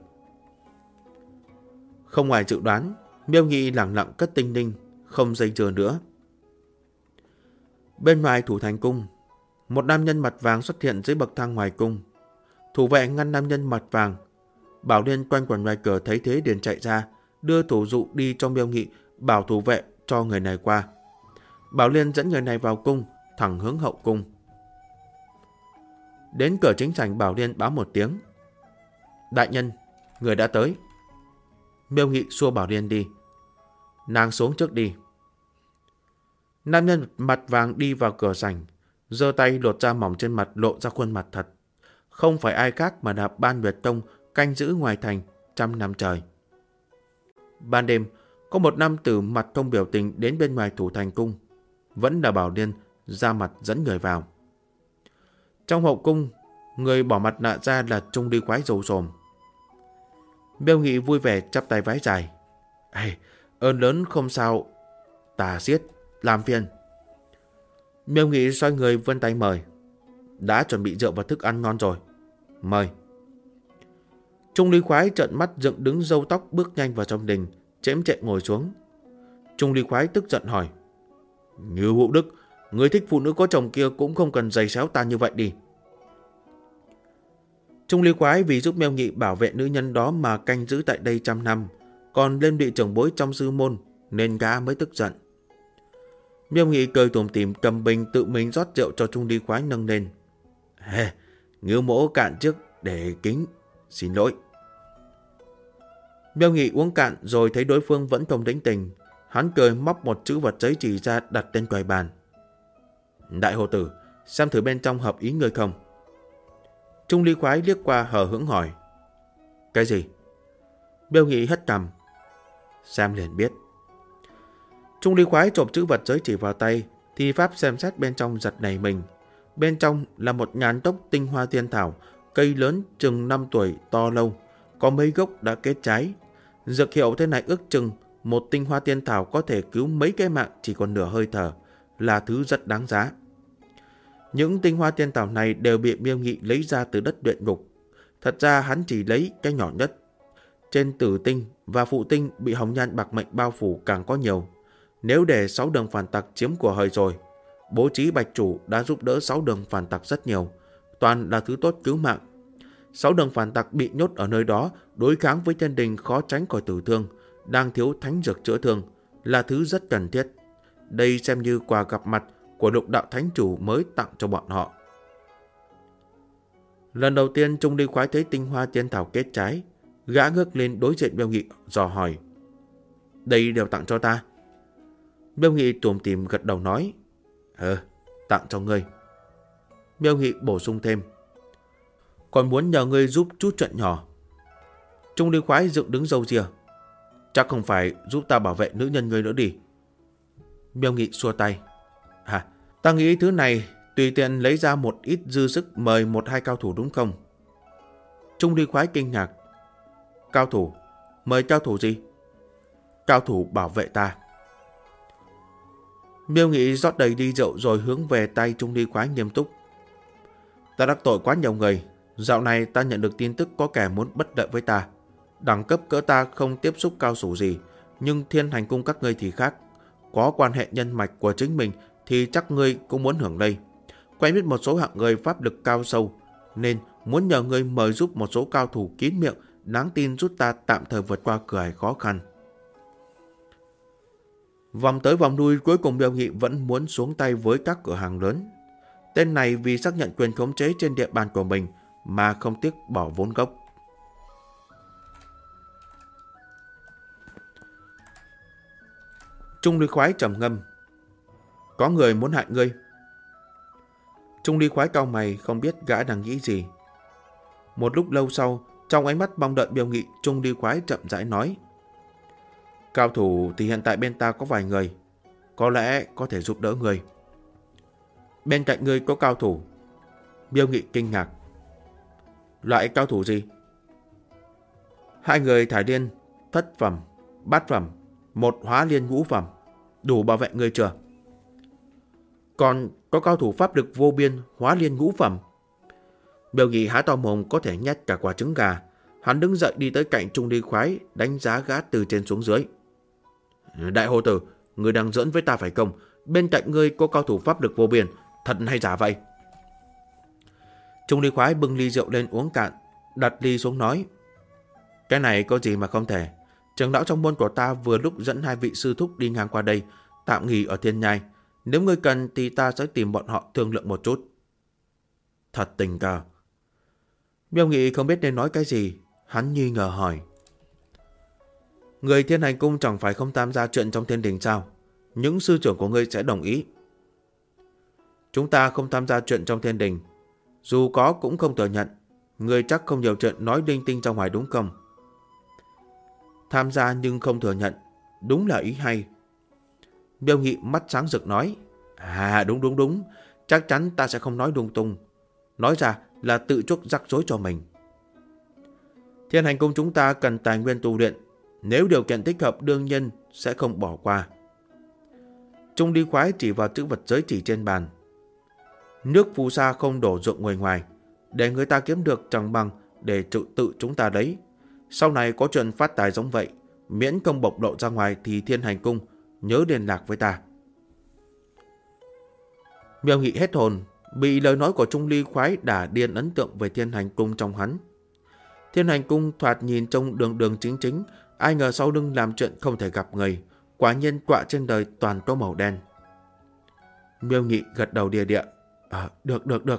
Không ngoài dự đoán, Miêu Nghị lẳng lặng cất tinh đinh, không dây dưa nữa. Bên ngoài Thủ Thành Cung, một nam nhân mặt vàng xuất hiện dưới bậc thang ngoài cung. Thủ vệ ngăn nam nhân mặt vàng. Bảo Liên quanh quẩn ngoài cửa thấy thế liền chạy ra, đưa thủ dụ đi cho Miêu Nghị, bảo thủ vệ cho người này qua. Bảo Liên dẫn người này vào cung, thẳng hướng hậu cung. Đến cửa chính sảnh, Bảo Liên báo một tiếng. Đại nhân, người đã tới. Miêu Nghị xua Bảo Liên đi. Nàng xuống trước đi. Nam nhân mặt vàng đi vào cửa sảnh, giơ tay lột da mỏng trên mặt lộ ra khuôn mặt thật. Không phải ai khác mà là Ban Nguyệt Tông canh giữ ngoài thành 100 năm trời. Ban đêm, có một nam tử mặt không biểu tình đến bên ngoài Thủ Thành Cung. Vẫn là Bảo Liên ra mặt dẫn người vào. Trong hậu cung, người bỏ mặt nạ ra là Trung Ly Quái rầu rồm. Miêu Nghị vui vẻ chắp tay vái dài. Ơn lớn không sao, tà xiết, làm phiền. Miêu Nghị xoay người vươn tay mời. Đã chuẩn bị rượu và thức ăn ngon rồi. Mời. Trung Ly Quái trợn mắt dựng đứng râu tóc bước nhanh vào trong đình, chễm chệ ngồi xuống. Trung Ly Quái tức giận hỏi. Như Hữu Đức, người thích phụ nữ có chồng kia cũng không cần giày xéo ta như vậy đi. Trung Ly Quái vì giúp Miêu Nghị bảo vệ nữ nhân đó mà canh giữ tại đây 100 năm, còn lên bị trưởng bối trong sư môn, nên gã mới tức giận. Miêu Nghị cười tủm tỉm cầm bình tự mình rót rượu cho Trung Ly Quái nâng lên. Ngư mỗ cạn trước để kính, xin lỗi. Miêu Nghị uống cạn rồi thấy đối phương vẫn không đánh tình. Hắn cười móc một chữ vật giấy chỉ ra đặt lên quầy bàn. Đại hồ tử, xem thử bên trong hợp ý người không. Trung Ly Quái liếc qua hờ hững hỏi. Cái gì? Miêu Nghị hất cằm. Xem liền biết. Trung Ly Quái chộp chữ vật giấy chỉ vào tay, thi pháp xem xét bên trong giật nảy mình. Bên trong là một ngàn tốc tinh hoa tiên thảo, cây lớn chừng 5 tuổi to lâu, có mấy gốc đã kết trái. Dược hiệu thế này ước chừng một tinh hoa tiên thảo có thể cứu mấy cái mạng chỉ còn nửa hơi thở, là thứ rất đáng giá. Những tinh hoa tiên thảo này đều bị Miêu Nghị lấy ra từ đất luyện ngục. Thật ra hắn chỉ lấy cái nhỏ nhất. Trên tử tinh và phụ tinh bị hồng nhan bạc mệnh bao phủ càng có nhiều. Nếu để 6 đường phản tặc chiếm của hời rồi, bố trí bạch chủ đã giúp đỡ 6 đường phản tặc rất nhiều, toàn là thứ tốt cứu mạng. 6 đường phản tặc bị nhốt ở nơi đó, đối kháng với thiên đình khó tránh khỏi tử thương, đang thiếu thánh dược chữa thương, là thứ rất cần thiết. Đây xem như quà gặp mặt của Lục Đạo Thánh Chủ mới tặng cho bọn họ. Lần đầu tiên Trung Ly Khoái thấy tinh hoa tiên thảo kết trái, gã ngước lên đối diện Miêu Nghị dò hỏi: đây đều tặng cho ta? Miêu Nghị tủm tỉm gật đầu nói: tặng cho ngươi. Miêu Nghị bổ sung thêm: còn muốn nhờ ngươi giúp chút chuyện nhỏ. Trung Ly Khoái dựng đứng râu ria: chắc không phải giúp ta bảo vệ nữ nhân ngươi nữa đi? Miêu Nghị xua tay: ta nghĩ thứ này tùy tiện lấy ra một ít dư sức mời 1-2 cao thủ đúng không? Trung Ly Khoái kinh ngạc: cao thủ? Mời cao thủ gì? Cao thủ bảo vệ ta. Miêu Nghị rót đầy ly rượu rồi hướng về tay Trung Ly Khoái nghiêm túc: ta đắc tội quá nhiều người. Dạo này ta nhận được tin tức có kẻ muốn bất lợi với ta. Đẳng cấp cỡ ta không tiếp xúc cao thủ gì, nhưng Thiên Hành Cung các ngươi thì khác. Có quan hệ nhân mạch của chính mình thì chắc ngươi cũng muốn hưởng đây. Quen biết một số hạng người pháp lực cao sâu, nên muốn nhờ ngươi mời giúp một số cao thủ kín miệng đáng tin giúp ta tạm thời vượt qua cửa ải khó khăn. Vòng tới vòng lui, cuối cùng Miêu Nghị vẫn muốn xuống tay với các cửa hàng lớn. Tên này vì xác nhận quyền khống chế trên địa bàn của mình mà không tiếc bỏ vốn gốc. Trung Ly Khoái trầm ngâm: có người muốn hại ngươi. Trung Ly Khoái cau mày, không biết gã đang nghĩ gì. Một lúc lâu sau, trong ánh mắt mong đợi Miêu Nghị, Trung Ly Khoái chậm rãi nói: cao thủ thì hiện tại bên ta có vài người, có lẽ có thể giúp đỡ người. Bên cạnh ngươi có cao thủ? Miêu Nghị kinh ngạc: loại cao thủ gì? 2 người thải điên, thất phẩm, bát phẩm, 1 hóa liên ngũ phẩm, đủ bảo vệ ngươi chưa? Còn có cao thủ pháp lực vô biên, hóa liên ngũ phẩm. Miêu Nghị há to mồm có thể nhét cả quả trứng gà. Hắn đứng dậy đi tới cạnh Trung Ly Khoái, đánh giá gã từ trên xuống dưới: đại hồ tử, ngươi đang giỡn với ta phải không? Bên cạnh ngươi có cao thủ pháp lực vô biên, thật hay giả vậy? Trung Ly Khoái bưng ly rượu lên uống cạn, đặt ly xuống nói: cái này có gì mà không thể. Trưởng lão trong môn của ta vừa lúc dẫn 2 vị sư thúc đi ngang qua đây, tạm nghỉ ở Thiên Nhai. Nếu ngươi cần thì ta sẽ tìm bọn họ thương lượng một chút. Thật tình cờ. Miêu Nghị không biết nên nói cái gì. Hắn nghi ngờ hỏi: người Thiên Hành Cung chẳng phải không tham gia chuyện trong thiên đình sao? Những sư trưởng của ngươi sẽ đồng ý. Chúng ta không tham gia chuyện trong thiên đình, dù có cũng không thừa nhận. Ngươi chắc không nhiều chuyện nói linh tinh ra ngoài đúng không? Tham gia nhưng không thừa nhận, đúng là ý hay. Miêu Nghị mắt sáng rực nói: đúng, chắc chắn ta sẽ không nói lung tung. Nói ra là tự chuốc rắc rối cho mình. Thiên Hành Cung chúng ta cần tài nguyên tu luyện, nếu điều kiện thích hợp đương nhiên sẽ không bỏ qua. Trung Ly Khoái chỉ vào chữ vật giới chỉ trên bàn: nước phù sa không đổ ruộng người ngoài, để người ta kiếm được chẳng bằng để tự chúng ta đấy. Sau này có chuyện phát tài giống vậy, miễn không bộc lộ ra ngoài thì Thiên Hành Cung nhớ liên lạc với ta. Miêu Nghị hết hồn, bị lời nói của Trung Ly Khoái đả điên ấn tượng về Thiên Hành Cung trong hắn. Thiên Hành Cung thoạt nhìn trông đường đường chính chính, ai ngờ sau lưng làm chuyện không thể gặp người. Quả nhiên quạ trên đời toàn có màu đen. Miêu Nghị gật đầu địa địa: được.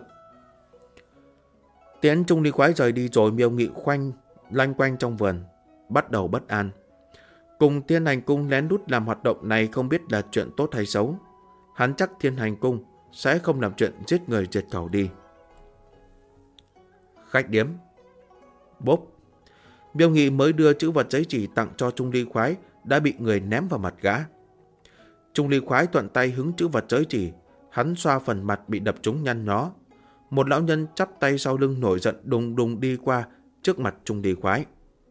Tiễn Trung Ly Khoái rời đi rồi, Miêu Nghị lanh quanh trong vườn, bắt đầu bất an. Cùng Thiên Hành Cung lén lút làm hoạt động này không biết là chuyện tốt hay xấu. Hắn chắc Thiên Hành Cung sẽ không làm chuyện giết người diệt khẩu đi. Khách điếm. Bốp. Miêu Nghị mới đưa chữ vật giấy chỉ tặng cho Trung Ly Khoái đã bị người ném vào mặt gã. Trung Ly Khoái thuận tay hứng chữ vật giấy chỉ, hắn xoa phần mặt bị đập trúng nhăn nhó. Một lão nhân chắp tay sau lưng nổi giận đùng đùng đi qua trước mặt Trung Ly Khoái.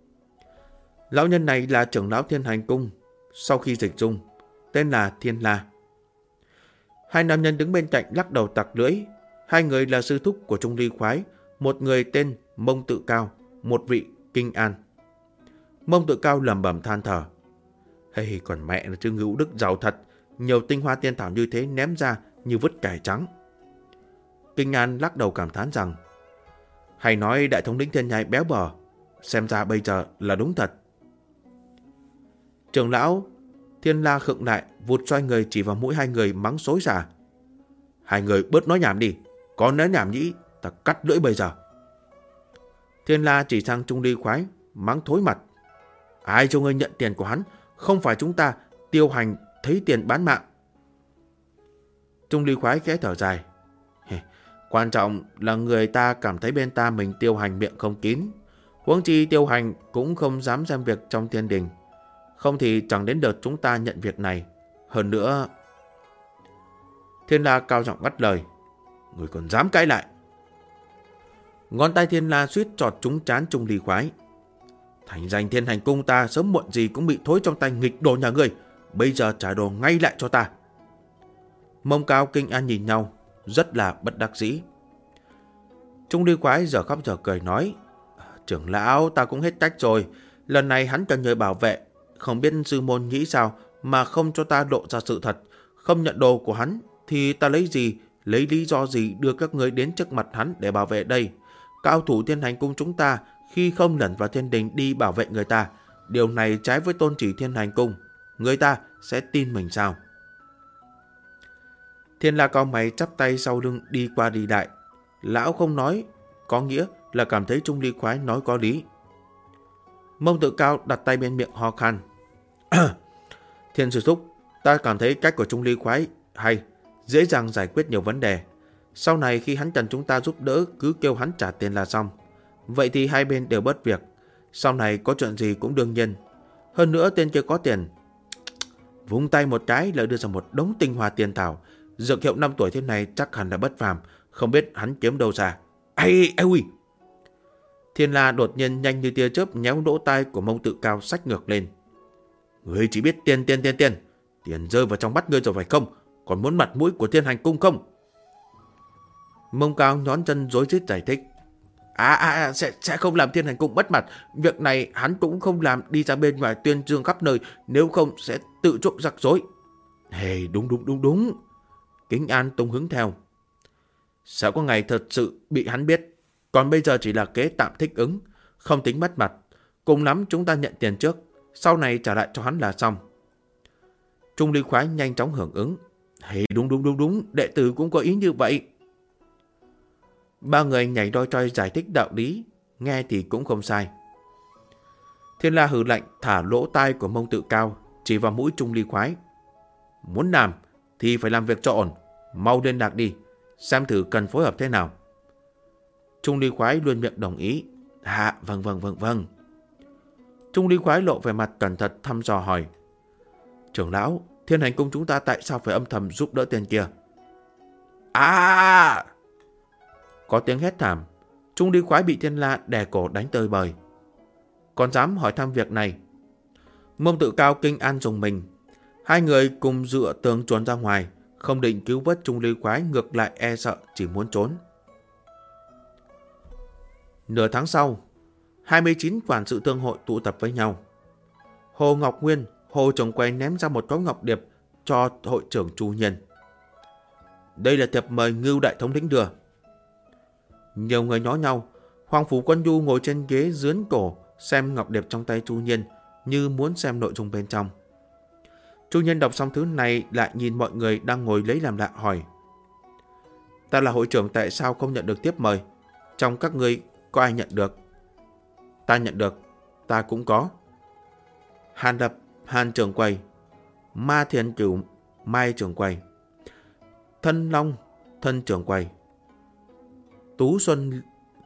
Lão nhân này là trưởng lão Thiên Hành Cung, sau khi dịch dung, tên là Thiên La. Hai nam nhân đứng bên cạnh lắc đầu tặc lưỡi. Hai người là sư thúc của Trung Ly Khoái, một người tên Mông Tự Cao, một vị Kinh An. Mông Tự Cao lẩm bẩm than thở. Hey, còn mẹ là chứ Ngưu Đức giàu thật, nhiều tinh hoa tiên thảo như thế ném ra như vứt cải trắng. Kinh An lắc đầu cảm thán rằng, hay nói đại thống lĩnh Thiên Nhai béo bở, xem ra bây giờ là đúng thật. Trưởng lão Thiên La khựng lại, vụt xoay người chỉ vào mũi hai người mắng xối xả. Hai người bớt nói nhảm đi, có nói nhảm nhĩ ta cắt lưỡi bây giờ. Thiên La chỉ sang Trung Ly Khoái, mắng thối mặt. Ai cho ngươi nhận tiền của hắn, không phải chúng ta tiêu hành thấy tiền bán mạng. Trung Ly Khoái khẽ thở dài. Quan trọng là người ta cảm thấy bên ta mình tiêu hành miệng không kín. Huống chi tiêu hành cũng không dám xem việc trong thiên đình. Không thì chẳng đến đợt chúng ta nhận việc này. Hơn nữa... Thiên La cao giọng ngắt lời. Người còn dám cãi lại. Ngón tay Thiên La suýt chọt trúng trán Trung Ly Khoái. Thành danh Thiên Hành Cung ta sớm muộn gì cũng bị thối trong tay nghịch đồ nhà ngươi. Bây giờ trả đồ ngay lại cho ta. Mông Cao Kinh An nhìn nhau, rất là bất đắc dĩ. Trung Ly Khoái giờ khóc giờ cười nói. Trưởng lão ta cũng hết cách rồi. Lần này hắn cần nhờ bảo vệ. Không biết sư môn nghĩ sao mà không cho ta lộ ra sự thật. Không nhận đồ của hắn thì ta lấy lý do gì đưa các ngươi đến trước mặt hắn để bảo vệ đây. Cao thủ Thiên Hành Cung chúng ta khi không lẩn vào thiên đình đi bảo vệ người ta, điều này trái với tôn chỉ Thiên Hành Cung. Người ta sẽ tin mình sao? Thiên La cau mày chắp tay sau lưng đi qua đi lại. Lão không nói, có nghĩa là cảm thấy Trung Ly Khoái nói có lý. Mông Tự Cao đặt tay bên miệng ho khan. Thiên sư thúc, ta cảm thấy cách của Trung Ly Khoái hay, dễ dàng giải quyết nhiều vấn đề. Sau này khi hắn cần chúng ta giúp đỡ, cứ kêu hắn trả tiền là xong. Vậy thì hai bên đều bớt việc. Sau này có chuyện gì cũng đương nhiên. Hơn nữa tên kia có tiền. Vung tay một cái là đưa ra một đống tinh hoa tiên thảo. Dược hiệu 5 tuổi thế này chắc hẳn là bất phàm. Không biết hắn kiếm đâu ra. Ây ui! Thiên La đột nhiên nhanh như tia chớp nhéo lỗ tai của Mông Tự Cao xách ngược lên. Ngươi chỉ biết tiền. Tiền rơi vào trong mắt ngươi rồi phải không? Còn muốn mặt mũi của Thiên Hành Cung không? Mông Cao nhón chân rối rít giải thích. Sẽ không làm Thiên Hành Cung mất mặt. Việc này hắn cũng không làm đi ra bên ngoài tuyên dương khắp nơi. Nếu không sẽ tự chuốc rắc rối. Hey, đúng. Kính An tung hứng theo. Sẽ có ngày thật sự bị hắn biết. Còn bây giờ chỉ là kế tạm thích ứng. Không tính mất mặt. Cùng lắm chúng ta nhận tiền trước. Sau này trả lại cho hắn là xong. Trung Ly Khoái nhanh chóng hưởng ứng. Hey, đúng. Đệ tử cũng có ý như vậy. Ba người nhảy đôi troi giải thích đạo lý. Nghe thì cũng không sai. Thiên La hừ lạnh thả lỗ tai của Mông Tự Cao, chỉ vào mũi Trung Ly Khoái. Muốn làm thì phải làm việc cho ổn. Mau liên lạc đi, xem thử cần phối hợp thế nào. Trung Ly Khoái luôn miệng đồng ý. Vâng. Trung Ly Khoái lộ về mặt cẩn thận thăm dò hỏi. Trưởng lão, Thiên Hành Cung chúng ta tại sao phải âm thầm giúp đỡ tên kia? Có tiếng hét thảm. Trung Ly Khoái bị Thiên La đè cổ đánh tơi bời. Còn dám hỏi thăm việc này? Mông Tự Cao Kinh An dùng mình. Hai người cùng dựa tường trốn ra ngoài, không định cứu vớt Trung Ly Khoái, ngược lại e sợ chỉ muốn trốn. Nửa tháng sau, 29 quản sự thương hội tụ tập với nhau. Hồ Ngọc Nguyên, Hồ trưởng quầy ném ra một cốc ngọc điệp cho hội trưởng Chu Nhiên. Đây là thiệp mời Ngưu đại thống lĩnh đưa. Nhiều người nhó nhau. Hoàng Phủ Quân Du ngồi trên ghế dướn cổ xem ngọc điệp trong tay Chu Nhiên, như muốn xem nội dung bên trong. Chu Nhiên đọc xong thứ này lại nhìn mọi người đang ngồi lấy làm lạ hỏi. Ta là hội trưởng, tại sao không nhận được tiếp mời? Trong các ngươi có ai nhận được? Ta nhận được. Ta cũng có. Hàn Lập, Hàn trưởng quầy. Ma Thiền Cửu, Mai trưởng quầy. Thân Long, Thân trưởng quầy. Tú Xuân,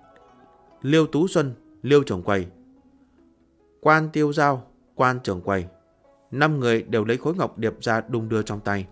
Liêu trưởng quầy. Quan Tiêu Giao, Quan trưởng quầy. 5 người đều lấy khối ngọc điệp ra đung đưa trong tay.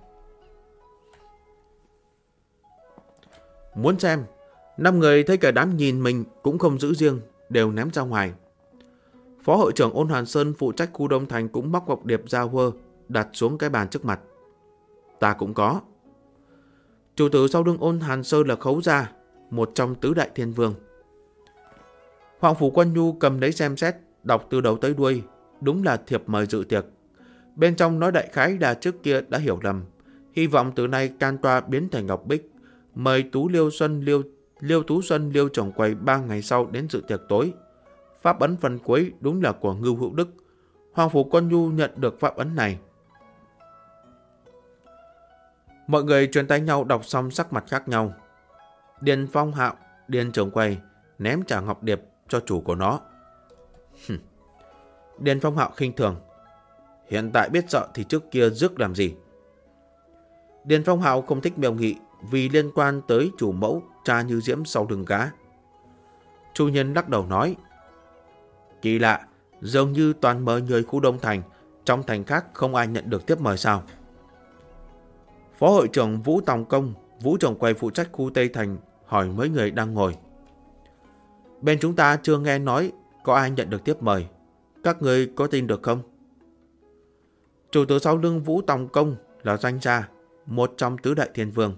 Muốn xem. 5 người thấy cả đám nhìn mình cũng không giữ riêng, đều ném ra ngoài. Phó hội trưởng Ôn Hàn Sơn phụ trách khu Đông Thành cũng móc ngọc điệp ra quơ, đặt xuống cái bàn trước mặt. Ta cũng có. Chủ tử sau lưng Ôn Hàn Sơn là Khấu Gia, một trong tứ đại thiên vương. Hoàng Phủ Quân Nhu cầm lấy xem xét, đọc từ đầu tới đuôi, đúng là thiệp mời dự tiệc. Bên trong nói đại khái là trước kia đã hiểu lầm, hy vọng từ nay can toa biến thành ngọc bích, mời Liêu Tú Xuân Liêu Trồng Quầy 3 ngày sau đến dự tiệc tối. Pháp ấn phần cuối đúng là của Ngưu Hữu Đức. Hoàng Phủ Quân Nhu nhận được pháp ấn này. Mọi người truyền tay nhau đọc xong sắc mặt khác nhau. Điền Phong Hạo, Điền Trồng Quầy ném trả ngọc điệp cho chủ của nó. Điền Phong Hạo khinh thường. Hiện tại biết sợ thì trước kia rước làm gì? Điền Phong Hạo không thích Miêu Nghị vì liên quan tới chủ mẫu cha Như Diễm sau lưng gã. Chu Nhân lắc đầu nói. Kỳ lạ, dường như toàn mời người khu Đông Thành, trong thành khác không ai nhận được tiếp mời sao? Phó hội trưởng Vũ Tòng Công, Vũ Trồng Quầy phụ trách khu Tây Thành hỏi mấy người đang ngồi. Bên chúng ta chưa nghe nói có ai nhận được tiếp mời. Các người có tin được không? Chủ tử sau lưng Vũ Tòng Công là Doanh Gia, một trong tứ đại thiên vương.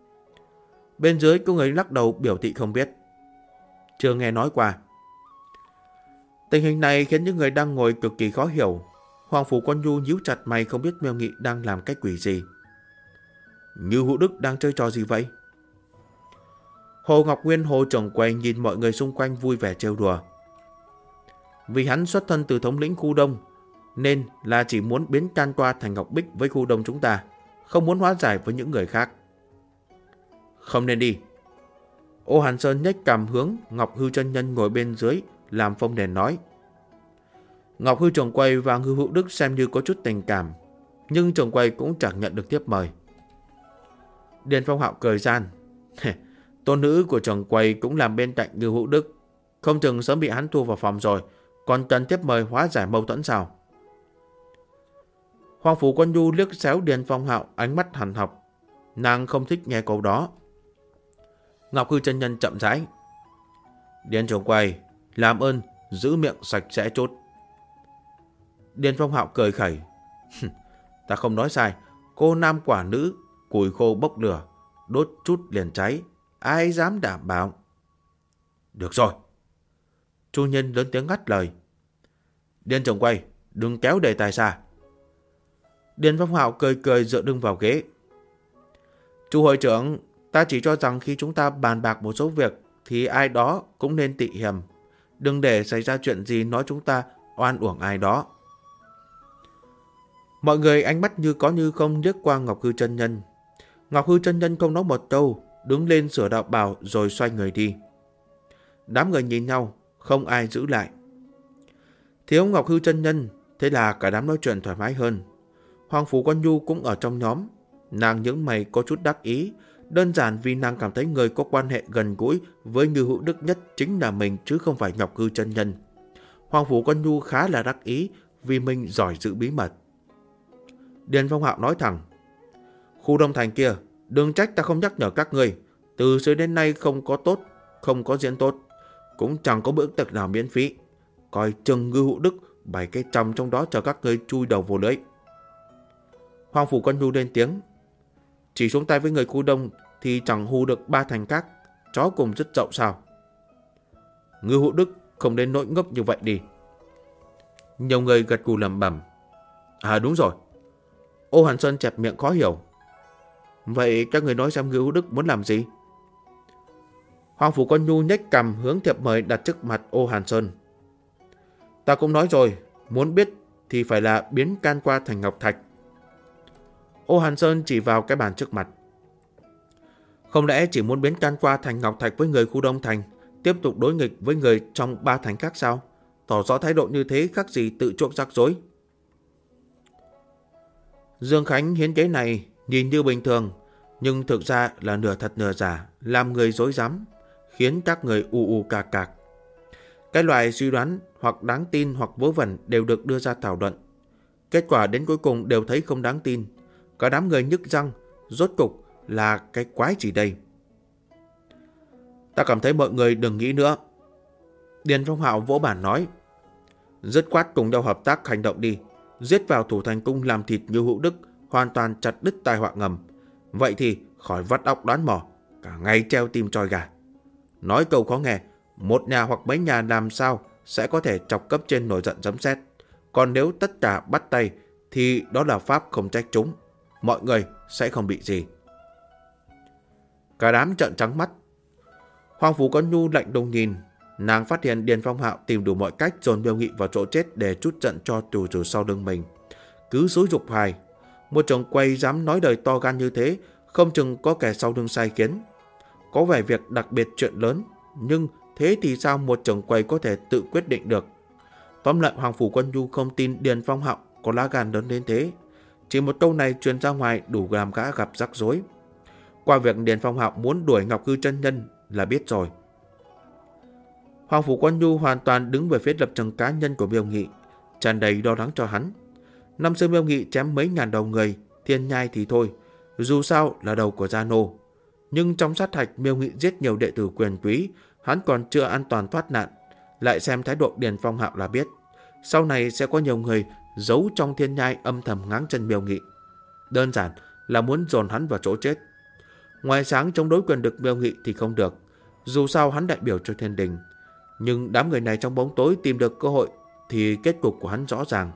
Bên dưới có người lắc đầu biểu thị không biết. Chưa nghe nói qua. Tình hình này khiến những người đang ngồi cực kỳ khó hiểu. Hoàng Phủ Quân Nhu nhíu chặt mày không biết Miêu Nghị đang làm cái quỷ gì. Như Hữu Đức đang chơi trò gì vậy? Hồ Ngọc Nguyên Hồ Trồng Quầy nhìn mọi người xung quanh vui vẻ trêu đùa. Vì hắn xuất thân từ thống lĩnh khu Đông, nên là chỉ muốn biến can toa thành Ngọc Bích với khu Đông chúng ta, không muốn hóa giải với những người khác. Không nên đi. Ô Hàn Sơn nhếch cằm hướng Ngọc Hư chân nhân ngồi bên dưới làm phông đèn nói. Ngọc Hư Trồng Quầy và Ngưu Hữu Đức xem như có chút tình cảm, nhưng Trồng Quầy cũng chẳng nhận được tiếp mời. Điền Phong Hạo cười gian. Tôn nữ của Trồng Quầy cũng làm bên cạnh Ngưu Hữu Đức, không chừng sớm bị hắn thu vào phòng rồi, còn cần tiếp mời hóa giải mâu thuẫn sao? Hoàng Phủ Quân Nhu liếc xéo Điền Phong Hạo ánh mắt hằn học. Nàng không thích nghe câu đó. Ngọc Hư chân nhân chậm rãi. Điền Trồng Quầy, làm ơn giữ miệng sạch sẽ chút. Điền Phong Hạo cười khẩy. Ta không nói sai, cô nam quả nữ, củi khô bốc lửa, đốt chút liền cháy, ai dám đảm bảo. Được rồi. Chu Nhân lớn tiếng ngắt lời. Điền Trồng Quầy, đừng kéo đề tài xa. Điền Phong Hạo cười cười dựa lưng vào ghế. Chu hội trưởng, ta chỉ cho rằng khi chúng ta bàn bạc một số việc thì ai đó cũng nên tị hiềm. Đừng để xảy ra chuyện gì nói chúng ta oan uổng ai đó. Mọi người ánh mắt như có như không liếc qua Ngọc Hư chân nhân. Ngọc Hư chân nhân không nói một câu, đứng lên sửa đạo bào rồi xoay người đi. Đám người nhìn nhau, không ai giữ lại. Thiếu Ngọc Hư chân nhân, thế là cả đám nói chuyện thoải mái hơn. Hoàng Phủ Quân Nhu cũng ở trong nhóm. Nàng những mày có chút đắc ý, đơn giản vì nàng cảm thấy người có quan hệ gần gũi với Ngưu Hữu Đức nhất chính là mình chứ không phải Ngọc Hư chân nhân. Hoàng Phủ Quân Nhu khá là đắc ý vì mình giỏi giữ bí mật. Điền Phong Hạo nói thẳng. Khu Đông Thành kia, đừng trách ta không nhắc nhở các người. Từ xưa đến nay không có tốt, không có diễn tốt, cũng chẳng có bữa tiệc nào miễn phí. Coi chừng Ngưu Hữu Đức bày cái trầm trong đó chờ các người chui đầu vô lưới. Hoàng Phủ Quân Nhu lên tiếng. Chỉ xuống tay với người khu Đông thì chẳng hù được 3 thành khác, chó cùng rất dậu sao? Ngưu Hữu Đức không đến nỗi ngốc như vậy đi. Nhiều người gật gù lẩm bẩm. À đúng rồi. Ô Hàn Sơn chẹp miệng khó hiểu. Vậy các người nói xem Ngưu Hữu Đức muốn làm gì? Hoàng Phủ Quân Nhu nhếch cằm hướng thiệp mời đặt trước mặt Ô Hàn Sơn. Ta cũng nói rồi, muốn biết thì phải là biến can qua thành ngọc thạch. Ô Hàn Sơn chỉ vào cái bàn trước mặt. Không lẽ chỉ muốn biến can qua thành ngọc thạch với người khu Đông Thành, tiếp tục đối nghịch với người trong 3 thành khác sao? Tỏ rõ thái độ như thế khác gì tự chuốc rắc rối. Dương Khánh hiến kế này nhìn như bình thường, nhưng thực ra là nửa thật nửa giả, làm người dối rắm, khiến các người ù cạc cạc. Cái loại suy đoán hoặc đáng tin hoặc vớ vẩn đều được đưa ra thảo luận. Kết quả đến cuối cùng đều thấy không đáng tin. Cả đám người nhức răng, rốt cục là cái quái gì đây? Ta cảm thấy mọi người đừng nghĩ nữa. Điền Phong Hạo vỗ bản nói. Dứt khoát cùng nhau hợp tác hành động đi. Giết vào Thủ Thành Cung làm thịt Như Hữu Đức, hoàn toàn chặt đứt tai họa ngầm. Vậy thì khỏi vắt óc đoán mò, cả ngày treo tim troi gà. Nói câu khó nghe, một nhà hoặc mấy nhà làm sao sẽ có thể chọc cấp trên nổi giận giấm sét. Còn nếu tất cả bắt tay thì đó là pháp không trách chúng. Mọi người sẽ không bị gì. Cả đám trợn trắng mắt. Hoàng Phủ Con Nhu lạnh lùng nhìn. Nàng phát hiện Điền Phong Hạo tìm đủ mọi cách dồn Miêu Nghị vào chỗ chết để trút giận cho tù chủ sau lưng mình. Cứ xúi dục hoài. Một chồng quay dám nói đời to gan như thế, không chừng có kẻ sau lưng sai khiến. Có vẻ việc đặc biệt chuyện lớn, nhưng thế thì sao một chồng quay có thể tự quyết định được? Tóm lại, Hoàng Phủ Con Nhu không tin Điền Phong Hạo có lá gan lớn đến thế. Chỉ một câu này truyền ra ngoài đủ làm gã gặp rắc rối. Qua việc Điền Phong Hạo muốn đuổi Ngọc Hư chân nhân là biết rồi. Hoàng Phủ Con Nhu hoàn toàn đứng về phía lập trường cá nhân của Miêu Nghị, tràn đầy lo lắng cho hắn. Năm xưa Miêu Nghị chém mấy ngàn đầu người, thiên nhai thì thôi, dù sao là đầu của Gia Nô. Nhưng trong sát hạch Miêu Nghị giết nhiều đệ tử quyền quý, hắn còn chưa an toàn thoát nạn. Lại xem thái độ Điền Phong Hạo là biết, sau này sẽ có nhiều người giấu trong thiên nhai âm thầm ngáng chân Miêu Nghị. Đơn giản là muốn dồn hắn vào chỗ chết. Ngoài sáng chống đối quyền lực Miêu Nghị thì không được, dù sao hắn đại biểu cho thiên đình. Nhưng đám người này trong bóng tối tìm được cơ hội thì kết cục của hắn rõ ràng.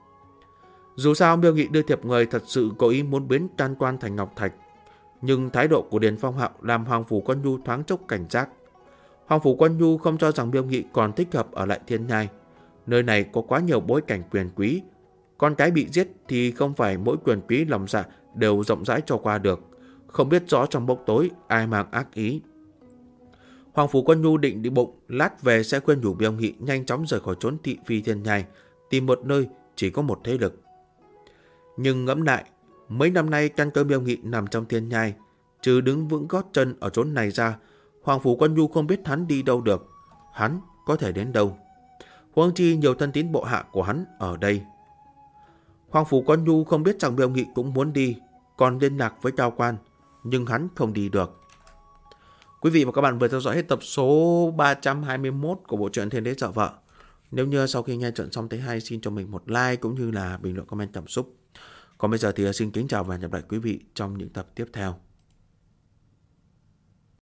Dù sao Miêu Nghị đưa thiệp người thật sự có ý muốn biến Can Quan thành ngọc thạch, nhưng thái độ của Điền Phong Hạo làm Hoàng Phủ Con Nhu thoáng chốc cảnh giác. Hoàng Phủ Con Nhu không cho rằng Miêu Nghị còn thích hợp ở lại thiên nhai. Nơi này có quá nhiều bối cảnh quyền quý. Con cái bị giết thì không phải mỗi quyền quý lòng dạ đều rộng rãi cho qua được. Không biết rõ trong bóng tối ai mang ác ý. Hoàng Phủ Con Nhu định đi bụng, lát về sẽ khuyên nhủ Miêu Nghị nhanh chóng rời khỏi chốn thị phi thiên nhai, tìm một nơi chỉ có một thế lực. Nhưng ngẫm lại, mấy năm nay căn cơ Miêu Nghị nằm trong thiên nhai, trừ đứng vững gót chân ở chốn này ra, Hoàng Phủ Con Nhu không biết hắn đi đâu được, hắn có thể đến đâu. Huống chi nhiều thân tín bộ hạ của hắn ở đây. Hoàng Phủ Con Nhu không biết rằng Miêu Nghị cũng muốn đi, còn liên lạc với cao quan, nhưng hắn không đi được. Quý vị và các bạn vừa theo dõi hết tập số 321 của bộ truyện Thiên Đế Dợ Vợ. Nếu như sau khi nghe chuyện xong thấy hay, xin cho mình một like cũng như là bình luận comment cảm xúc. Còn bây giờ thì xin kính chào và hẹn gặp lại quý vị trong những tập tiếp theo.